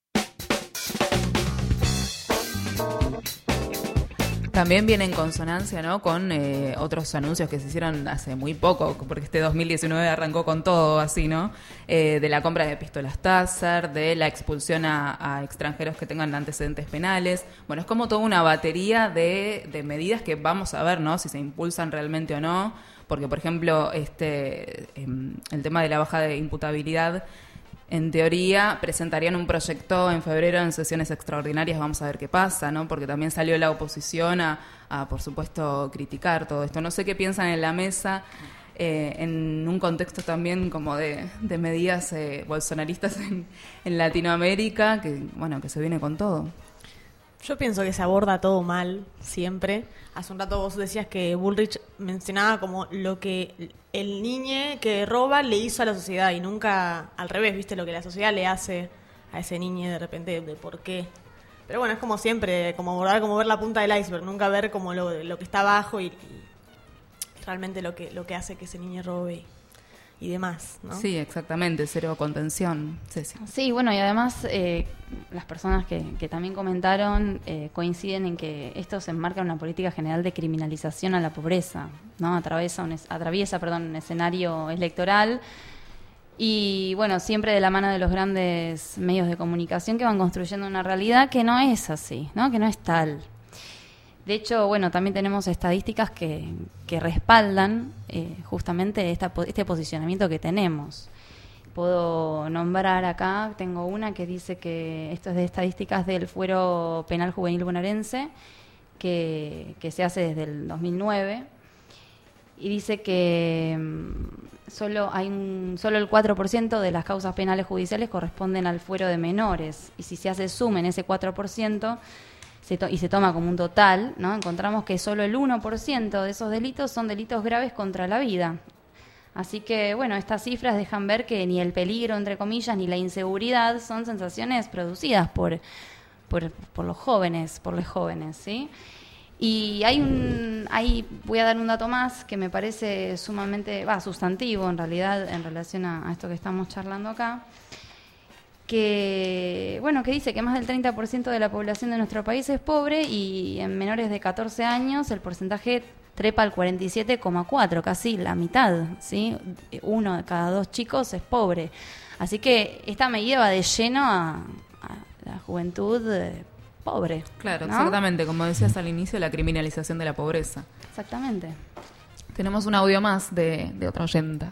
Speaker 1: También viene en consonancia, ¿no?, con otros anuncios que se hicieron hace muy poco, porque este 2019 arrancó con todo así, ¿no? De la compra de pistolas Taser, de la expulsión a extranjeros que tengan antecedentes penales. Bueno, es como toda una batería de medidas que vamos a ver, ¿no?, si se impulsan realmente o no. Porque, por ejemplo, el tema de la baja de imputabilidad, en teoría presentarían un proyecto en febrero en sesiones extraordinarias, vamos a ver qué pasa, ¿no? Porque también salió la oposición a por supuesto, criticar todo esto. No sé qué piensan en la mesa, en un contexto también como de medidas bolsonaristas en Latinoamérica, que bueno, que se viene con todo.
Speaker 3: Yo pienso que se aborda todo mal, siempre. Hace un rato vos decías que Bullrich mencionaba como lo que el niño que roba le hizo a la sociedad y nunca al revés, ¿viste? Lo que la sociedad le hace a ese niño de repente, de por qué. Pero bueno, es como siempre, como abordar, como ver la punta del iceberg, nunca ver como lo que está abajo y realmente lo que hace que ese niño robe y demás, ¿no?
Speaker 1: Sí, exactamente, cero contención.
Speaker 4: Sí, bueno, y además las personas que también comentaron coinciden en que esto se enmarca en una política general de criminalización a la pobreza, ¿no? Atraviesa un escenario electoral y, bueno, siempre de la mano de los grandes medios de comunicación que van construyendo una realidad que no es así, ¿no? Que no es tal. De hecho, bueno, también tenemos estadísticas que respaldan justamente este posicionamiento que tenemos. Puedo nombrar acá, tengo una que dice que esto es de estadísticas del Fuero Penal Juvenil Bonaerense, que se hace desde el 2009, y dice que solo el 4% de las causas penales judiciales corresponden al fuero de menores, y si se hace zoom en ese 4%, y se toma como un total, ¿no? Encontramos que solo el 1% de esos delitos son delitos graves contra la vida. Así que, bueno, estas cifras dejan ver que ni el peligro, entre comillas, ni la inseguridad son sensaciones producidas por los jóvenes, ¿sí? Y voy a dar un dato más que me parece sumamente, sustantivo en realidad, en relación a esto que estamos charlando acá, que dice que más del 30% de la población de nuestro país es pobre y en menores de 14 años el porcentaje trepa al 47,4%, casi la mitad, ¿sí? 1 de cada 2 chicos es pobre. Así que esta medida va de lleno a la juventud pobre.
Speaker 1: Claro,
Speaker 4: ¿no?
Speaker 1: Exactamente, como decías al inicio, la criminalización de la pobreza.
Speaker 4: Exactamente.
Speaker 1: Tenemos un audio más de otra oyenta.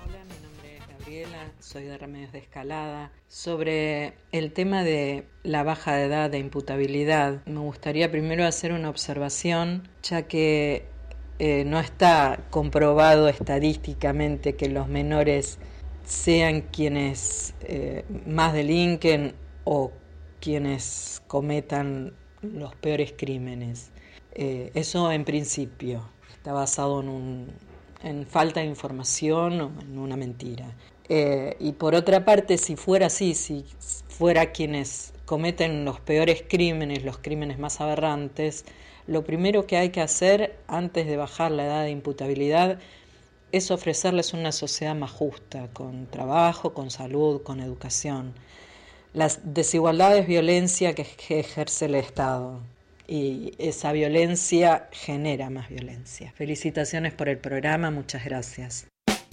Speaker 13: Soy de Remedios de Escalada. Sobre el tema de la baja de edad de imputabilidad, me gustaría primero hacer una observación, ya que no está comprobado estadísticamente que los menores sean quienes más delinquen o quienes cometan los peores crímenes. Eso en principio está basado en falta de información o en una mentira. Y por otra parte, si fuera así, si fuera quienes cometen los peores crímenes, los crímenes más aberrantes, lo primero que hay que hacer antes de bajar la edad de imputabilidad es ofrecerles una sociedad más justa, con trabajo, con salud, con educación. La desigualdad es violencia que ejerce el Estado y esa violencia genera más violencia. Felicitaciones por el programa, muchas gracias.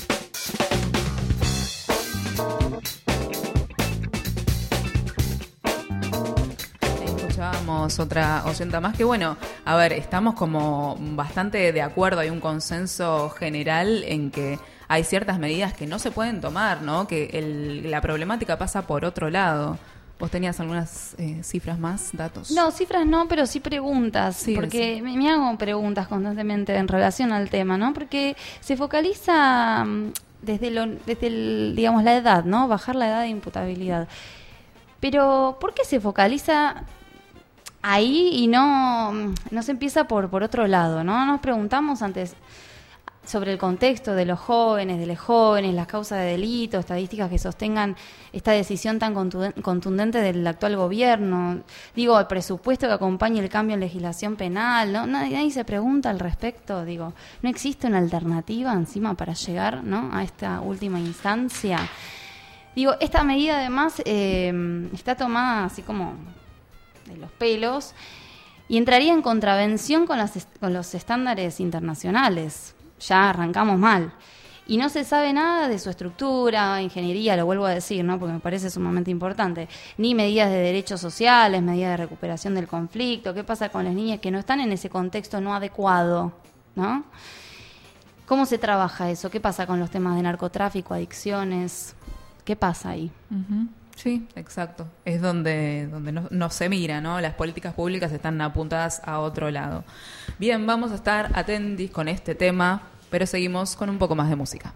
Speaker 1: Escuchábamos otra oyenta más que, bueno, a ver, estamos como bastante de acuerdo, hay un consenso general en que hay ciertas medidas que no se pueden tomar, ¿no? Que la problemática pasa por otro lado. ¿Vos tenías algunas cifras más, datos?
Speaker 4: No, cifras no, pero sí preguntas,
Speaker 1: sí,
Speaker 4: porque
Speaker 1: sí.
Speaker 4: Me hago preguntas constantemente en relación al tema, ¿no? Porque se focaliza desde digamos, la edad, ¿no? Bajar la edad de imputabilidad. Pero, ¿por qué se focaliza ahí y no se empieza por otro lado, ¿no? Nos preguntamos antes sobre el contexto de los jóvenes, de los jóvenes, las causas de delito, estadísticas que sostengan esta decisión tan contundente del actual gobierno. Digo, el presupuesto que acompañe el cambio en legislación penal, ¿no? Nadie se pregunta al respecto. Digo, ¿no existe una alternativa encima para llegar, ¿no? a esta última instancia? Digo, esta medida además está tomada así como de los pelos y entraría en contravención con los estándares internacionales. Ya arrancamos mal. Y no se sabe nada de su estructura, ingeniería, lo vuelvo a decir, ¿no? Porque me parece sumamente importante. Ni medidas de derechos sociales, medidas de recuperación del conflicto. ¿Qué pasa con las niñas que no están en ese contexto no adecuado, ¿no? ¿Cómo se trabaja eso? ¿Qué pasa con los temas de narcotráfico, adicciones? ¿Qué pasa ahí?
Speaker 1: Uh-huh. Sí, exacto. Es donde no se mira, ¿no? Las políticas públicas están apuntadas a otro lado. Bien, vamos a estar atentos con este tema, pero seguimos con un poco más de música.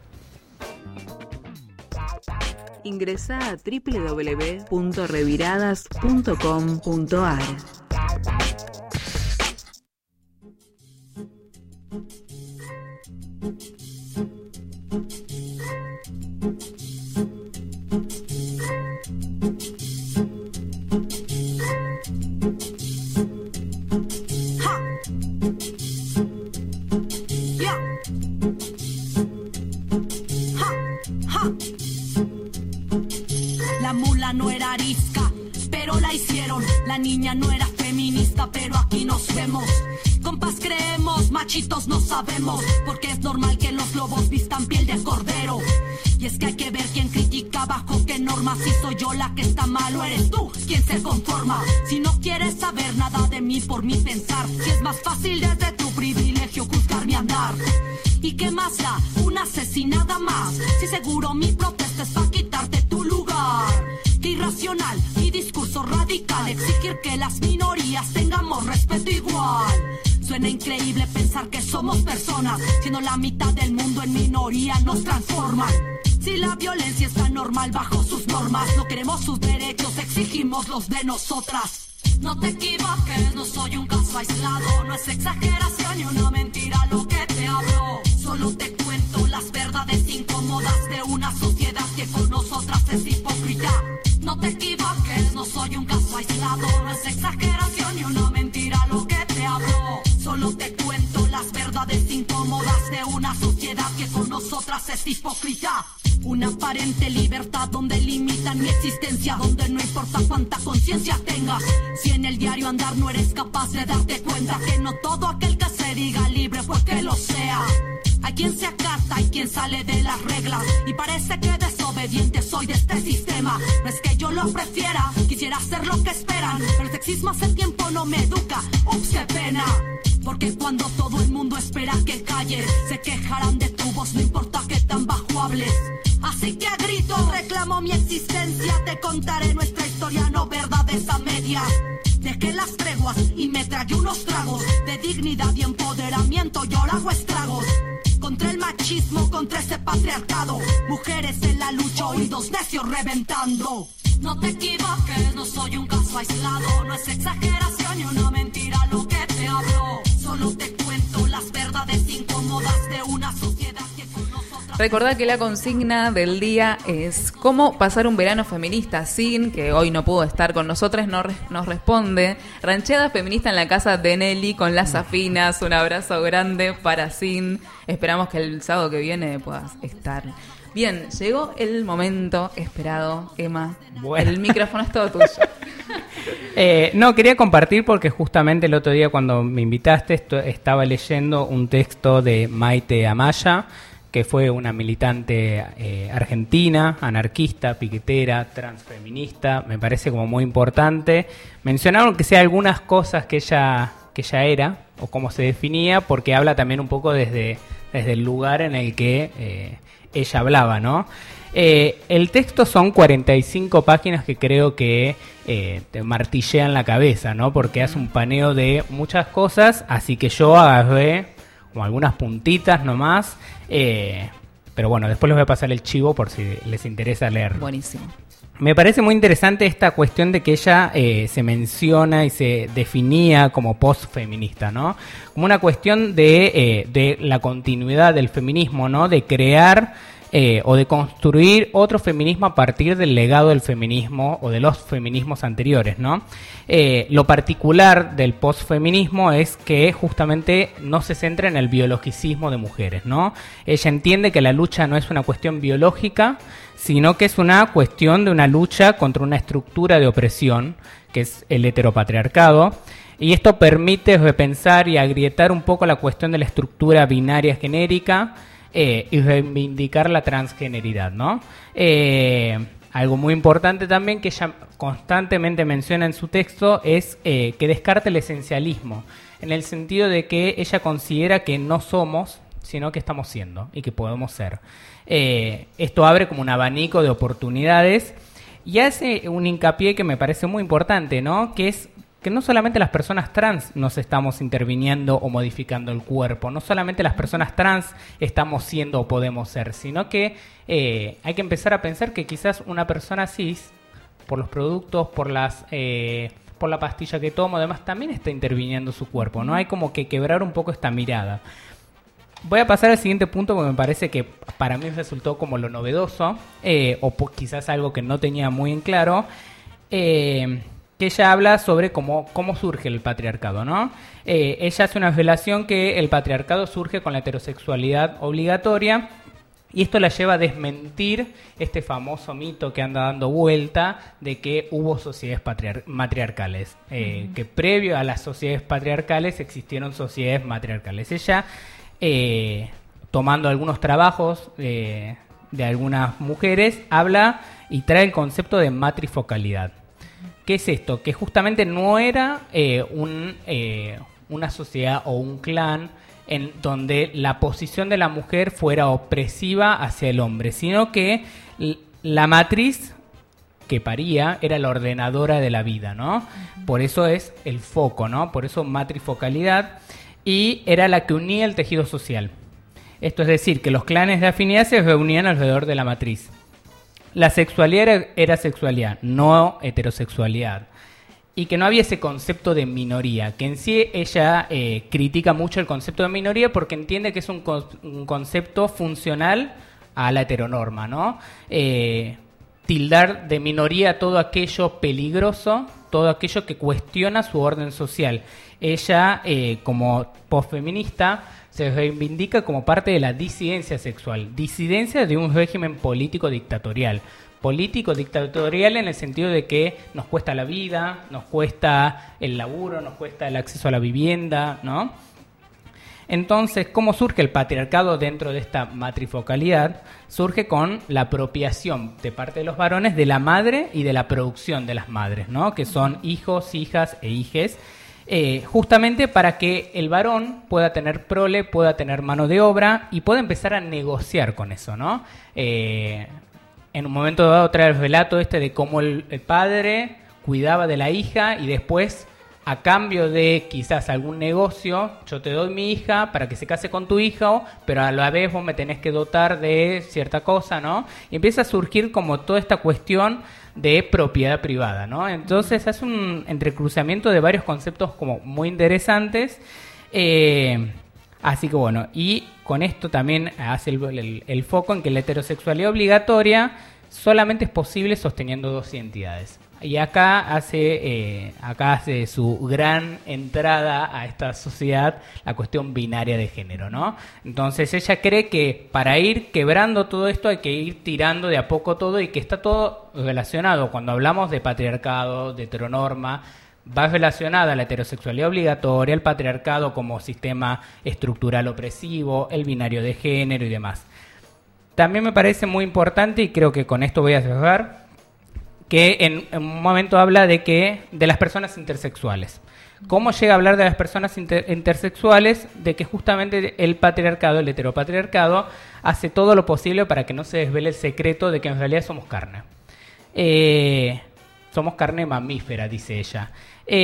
Speaker 8: Ingresá a www.reviradas.com.ar.
Speaker 14: La mula no era arisca, pero la hicieron. La niña no era feminista, pero aquí nos vemos. Compas creemos, machitos no sabemos, porque es normal que los lobos vistan piel de cordero. Y es que hay que ver quién critica bajo qué normas. Si soy yo la que está mal o eres tú quien se conforma. Si no quieres saber nada de mí por mi pensar, si es más fácil desde tu privilegio juzgar mi andar. ¿Y qué más da? Una asesinada más. Si seguro mi protesta es para quitarte tu lugar. Qué irracional, mi discurso radical, exigir que las minorías tengamos respeto igual. Suena increíble pensar que somos personas, siendo la mitad del mundo en minoría nos transforman. Si la violencia está normal bajo sus normas, no queremos sus derechos, exigimos los de nosotras. No te equivoques, no soy un caso aislado, no es exageración ni una mentira lo que te hablo. Solo te cuento las verdades incómodas de una sociedad que con nosotras es hipócrita. No te equivoques, no soy un caso aislado, no es exageración ni una mentira lo que te hablo. Solo te cuento las verdades incómodas de una sociedad que con nosotras es hipócrita. Una aparente libertad donde limitan mi existencia, donde no importa cuánta conciencia tengas. Si en el diario andar no eres capaz de darte cuenta que no todo aquel que se diga libre pues que lo sea. Hay quien se acata, hay quien sale de las reglas y parece que desobediente soy de este sistema. No es que yo lo prefiera, quisiera hacer lo que esperan, pero el sexismo hace tiempo no me educa. Ups, qué pena. Porque cuando todo el mundo espera que calles, se quejarán de tu voz, no importa que tan bajo hables. Así que a grito reclamo mi existencia, te contaré nuestra historia, no verdades a medias. Dejé las treguas y me tragué unos tragos de dignidad y empoderamiento y ahora hago estragos. Contra el machismo, contra ese patriarcado, mujeres en la lucha, oídos necios reventando. No te equivoques, no soy un caso aislado, no es exageración ni una mentira lo que te hablo. Solo te cuento las verdades incómodas de una sociedad que con nosotras...
Speaker 1: Recordá que la consigna del día es ¿cómo pasar un verano feminista? Sin, que hoy no pudo estar con nosotras, nos responde rancheada feminista en la casa de Nelly con las afinas. Un abrazo grande para Sin. Esperamos que el sábado que viene puedas estar. Bien, llegó el momento esperado, Emma. Bueno. El micrófono es todo tuyo.
Speaker 2: No, quería compartir porque justamente el otro día cuando me invitaste estaba leyendo un texto de Maite Amaya, que fue una militante argentina, anarquista, piquetera, transfeminista. Me parece como muy importante. Mencionaron que sea algunas cosas que ella era o cómo se definía, porque habla también un poco desde el lugar en el que ella hablaba, ¿no? El texto son 45 páginas que creo que te martillean la cabeza, ¿no? Porque hace un paneo de muchas cosas, así que yo agarré como algunas puntitas nomás, pero bueno, después les voy a pasar el chivo por si les interesa leer.
Speaker 1: Buenísimo.
Speaker 2: Me parece muy interesante esta cuestión de que ella se menciona y se definía como post-feminista, ¿no? Como una cuestión de la continuidad del feminismo, ¿no? De crear o de construir otro feminismo a partir del legado del feminismo o de los feminismos anteriores, ¿no? Lo particular del post-feminismo es que justamente no se centra en el biologicismo de mujeres, ¿no? Ella entiende que la lucha no es una cuestión biológica, sino que es una cuestión de una lucha contra una estructura de opresión, que es el heteropatriarcado, y esto permite repensar y agrietar un poco la cuestión de la estructura binaria genérica y reivindicar la transgeneridad, ¿no? Algo muy importante también que ella constantemente menciona en su texto es que descarta el esencialismo, en el sentido de que ella considera que no somos, sino que estamos siendo y que podemos ser. Esto abre como un abanico de oportunidades y hace un hincapié que me parece muy importante, ¿no? Que es que no solamente las personas trans nos estamos interviniendo o modificando el cuerpo, no solamente las personas trans estamos siendo o podemos ser, sino que hay que empezar a pensar que quizás una persona cis, por los productos, por la pastilla que tomo, además también está interviniendo su cuerpo, ¿no? Hay como que quebrar un poco esta mirada. Voy a pasar al siguiente punto porque me parece que para mí resultó como lo novedoso, quizás algo que no tenía muy en claro, que ella habla sobre cómo surge el patriarcado, ¿no? Ella hace una revelación que el patriarcado surge con la heterosexualidad obligatoria Y esto la lleva a desmentir este famoso mito que anda dando vuelta de que hubo sociedades matriarcales, que previo a las sociedades patriarcales existieron sociedades matriarcales. Ella, tomando algunos trabajos de algunas mujeres, habla y trae el concepto de matrifocalidad. ¿Qué es esto? Que justamente no era una sociedad o un clan en donde la posición de la mujer fuera opresiva hacia el hombre, sino que la matriz que paría era la ordenadora de la vida, ¿no? Por eso es el foco, ¿no? Por eso matrifocalidad, y era la que unía el tejido social. Esto es decir, que los clanes de afinidad se reunían alrededor de la matriz. La sexualidad era sexualidad, no heterosexualidad. Y que no había ese concepto de minoría, que en sí ella critica mucho el concepto de minoría porque entiende que es un concepto funcional a la heteronorma, ¿no? Tildar de minoría todo aquello peligroso, todo aquello que cuestiona su orden social. Ella, como posfeminista, se reivindica como parte de la disidencia sexual, disidencia de un régimen político dictatorial en el sentido de que nos cuesta la vida, nos cuesta el laburo, nos cuesta el acceso a la vivienda, ¿no? Entonces, ¿cómo surge el patriarcado dentro de esta matrifocalidad? Surge con la apropiación de parte de los varones de la madre y de la producción de las madres, ¿no? Que son hijos, hijas e hijes, justamente para que el varón pueda tener prole, pueda tener mano de obra y pueda empezar a negociar con eso, ¿no? En un momento dado trae el relato de cómo el padre cuidaba de la hija y después, a cambio de quizás algún negocio, yo te doy mi hija para que se case con tu hijo, pero a la vez vos me tenés que dotar de cierta cosa, ¿no? Y empieza a surgir como toda esta cuestión de propiedad privada, ¿no? Entonces hace un entrecruzamiento de varios conceptos como muy interesantes. Así que bueno, y con esto también hace el foco en que la heterosexualidad obligatoria solamente es posible sosteniendo dos identidades. Y acá hace su gran entrada a esta sociedad la cuestión binaria de género, ¿no? Entonces ella cree que para ir quebrando todo esto hay que ir tirando de a poco todo y que está todo relacionado. Cuando hablamos de patriarcado, de heteronorma, va relacionada a la heterosexualidad obligatoria, el patriarcado como sistema estructural opresivo, el binario de género y demás. También me parece muy importante, y creo que con esto voy a cerrar, que en un momento habla de las personas intersexuales. ¿Cómo llega a hablar de las personas intersexuales? De que justamente el patriarcado, el heteropatriarcado, hace todo lo posible para que no se desvele el secreto de que en realidad somos carne. Somos carne mamífera, dice ella.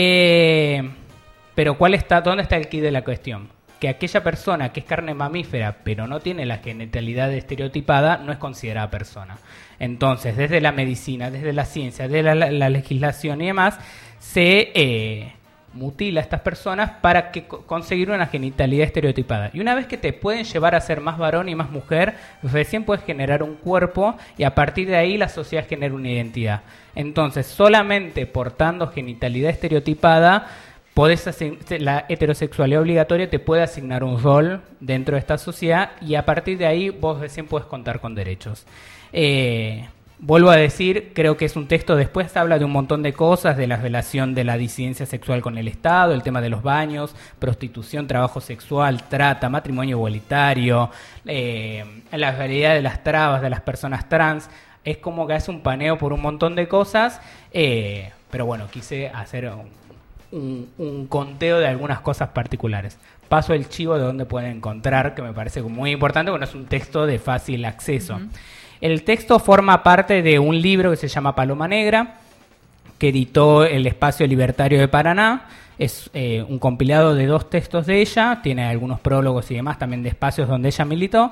Speaker 2: Pero ¿dónde está el quid de la cuestión? Que aquella persona que es carne mamífera pero no tiene la genitalidad estereotipada no es considerada persona. Entonces, desde la medicina, desde la ciencia, desde la legislación y demás, se mutila a estas personas para conseguir una genitalidad estereotipada. Y una vez que te pueden llevar a ser más varón y más mujer, recién puedes generar un cuerpo y a partir de ahí la sociedad genera una identidad. Entonces, solamente portando genitalidad estereotipada, la heterosexualidad obligatoria te puede asignar un rol dentro de esta sociedad y a partir de ahí vos recién puedes contar con derechos. Vuelvo a decir, creo que es un texto, después habla de un montón de cosas, de la relación de la disidencia sexual con el Estado, el tema de los baños, prostitución, trabajo sexual, trata, matrimonio igualitario, la realidad de las trabas de las personas trans. Es como que hace un paneo por un montón de cosas, pero bueno, quise hacer un conteo de algunas cosas particulares. Paso el chivo de donde pueden encontrar, que me parece muy importante, porque no es un texto de fácil acceso. Uh-huh. El texto forma parte de un libro que se llama Paloma Negra, que editó el Espacio Libertario de Paraná. Es un compilado de 2 textos de ella, tiene algunos prólogos y demás también de espacios donde ella militó.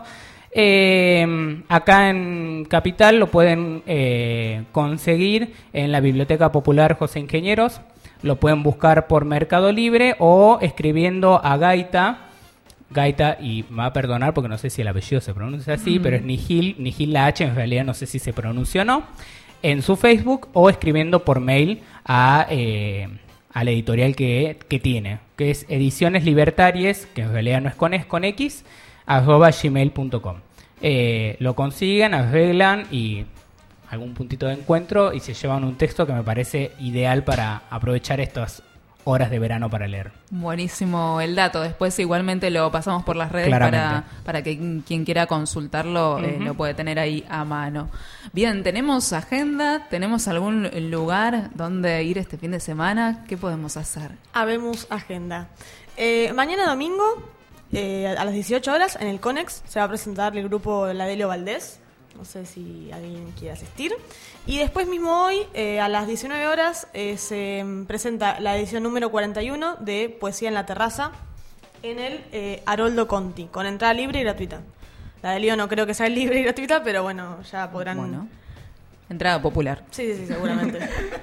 Speaker 2: Acá en Capital lo pueden conseguir en la Biblioteca Popular José Ingenieros, lo pueden buscar por Mercado Libre o escribiendo a Gaita, y me va a perdonar porque no sé si el apellido se pronuncia así, pero es Nihil la H, en realidad no sé si se pronuncia o no, en su Facebook, o escribiendo por mail a la editorial que tiene, que es Ediciones Libertarias, que en realidad no es con X, @gmail.com. lo consiguen, arreglan y algún puntito de encuentro y se llevan un texto que me parece ideal para aprovechar estas horas de verano para leer.
Speaker 1: Buenísimo el dato. Después igualmente lo pasamos por las redes para que quien quiera consultarlo lo puede tener ahí a mano. Bien, ¿tenemos agenda? ¿Tenemos algún lugar donde ir este fin de semana? ¿Qué podemos hacer?
Speaker 3: Habemos agenda. Mañana domingo, a las 18 horas, en el Conex, se va a presentar el grupo Ladelio Valdés. No sé si alguien quiere asistir. Y después mismo hoy, a las 19 horas, se presenta la edición número 41 de Poesía en la Terraza en el Haroldo Conti, con entrada libre y gratuita. La de Lío no creo que sea libre y gratuita, pero bueno, ya podrán...
Speaker 1: Bueno, entrada popular.
Speaker 3: Sí, seguramente.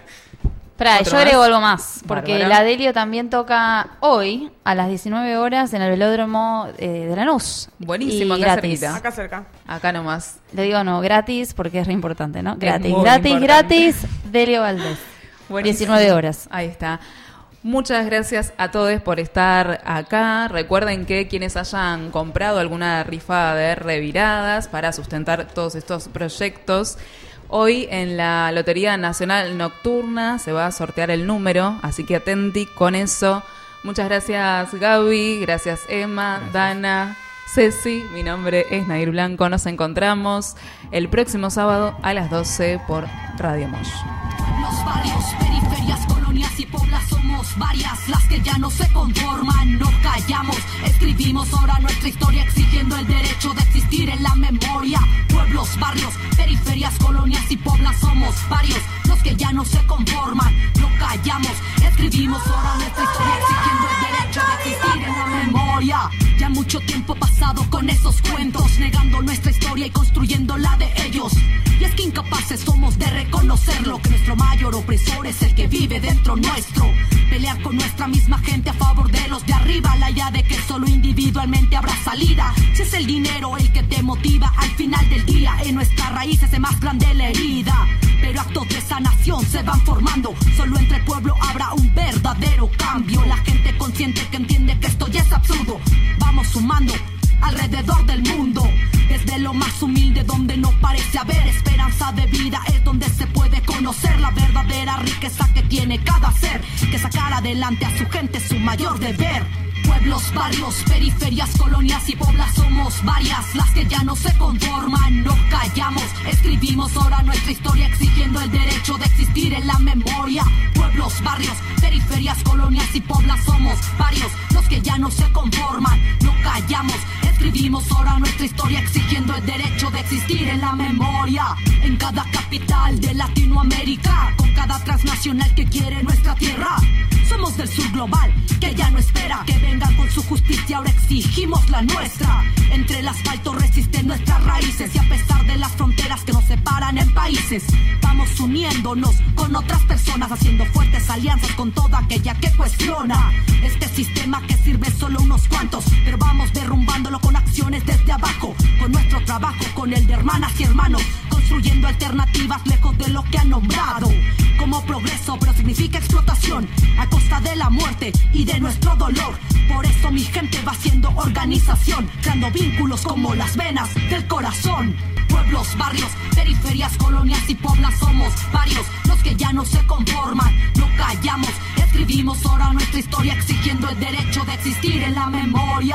Speaker 4: Espera, yo agrego algo más, porque
Speaker 1: Bárbara.
Speaker 4: la Delio también toca hoy a las 19 horas en el velódromo de Lanús.
Speaker 1: Buenísimo,
Speaker 4: y
Speaker 1: acá
Speaker 4: gratis.
Speaker 1: cerquita.
Speaker 3: Acá cerca.
Speaker 1: Acá nomás.
Speaker 4: Le digo no, gratis, porque es re importante, ¿no? Gratis,
Speaker 1: muy
Speaker 4: gratis,
Speaker 1: importante.
Speaker 4: gratis, Delio Valdés.
Speaker 1: Buenísimo.
Speaker 4: 19 horas.
Speaker 1: Ahí está. Muchas gracias a todos por estar acá. Recuerden que quienes hayan comprado alguna rifa de reviradas para sustentar todos estos proyectos, hoy en la Lotería Nacional Nocturna se va a sortear el número, así que atenti con eso. Muchas gracias Gaby, gracias Emma, gracias. Dana, Ceci, mi nombre es Nair Blanco. Nos encontramos el próximo sábado a las 12 por Radio Mosh.
Speaker 14: Los barrios, periferias, colonias y poblas somos varias las que ya no se conforman, no callamos, escribimos ahora nuestra historia exigiendo el derecho de existir en la memoria. Pueblos, barrios, periferias, colonias y poblas somos varios los que ya no se conforman, no callamos, escribimos ahora nuestra historia exigiendo el derecho de existir en la memoria. Ya mucho tiempo pasado con esos cuentos, negando nuestra historia y construyendo la de ellos. Y es que incapaces somos de reconocerlo, que nuestro mayor opresor es el que vive dentro nuestro. Pelear con nuestra misma gente a favor de los de arriba, la idea de que solo individualmente habrá salida. Si es el dinero el que te motiva, al final del día en nuestras raíces es más grande la herida. Pero actos de sanación se van formando, solo entre el pueblo habrá un verdadero cambio. La gente consciente que entiende que esto ya es absurdo, vamos sumando alrededor del mundo. Desde lo más humilde donde no parece haber esperanza de vida es donde se puede conocer la verdadera riqueza que tiene cada ser, que sacar adelante a su gente es su mayor deber. Pueblos, barrios, periferias, colonias y poblas somos varias las que ya no se conforman, no callamos, escribimos ahora nuestra historia exigiendo el derecho de existir en la memoria. Pueblos, barrios, periferias, colonias y poblas somos varios los que ya no se conforman, no callamos, escribimos ahora nuestra historia exigiendo el derecho de existir en la memoria. En cada capital de Latinoamérica, con cada transnacional que quiere nuestra tierra, somos del sur global que ya no espera que vengan con su justicia, ahora exigimos la nuestra. Entre el asfalto resisten nuestras raíces y a pesar de las fronteras que nos separan en países, vamos uniéndonos con otras personas, haciendo fuertes alianzas con toda aquella que cuestiona este sistema que sirve solo a unos cuantos, pero vamos derrumbándolo con acciones desde abajo, con nuestro trabajo, con el de hermanas y hermanos, construyendo alternativas lejos de lo que han nombrado como progreso, pero significa explotación a costa de la muerte y de nuestro dolor. Por eso mi gente va haciendo organización, creando vínculos como las venas del corazón. Pueblos, barrios, periferias, colonias y poblas somos varios los que ya no se conforman, no callamos, escribimos ahora nuestra historia exigiendo el derecho de existir en la memoria.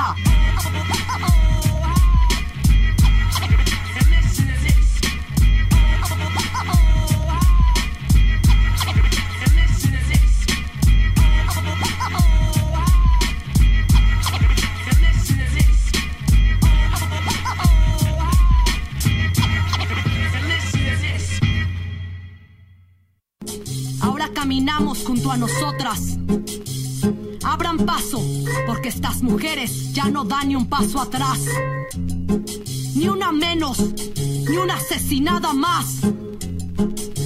Speaker 14: Ahora caminamos junto a nosotras. Abran paso, porque estas mujeres ya no dan ni un paso atrás. Ni una menos, ni una asesinada más.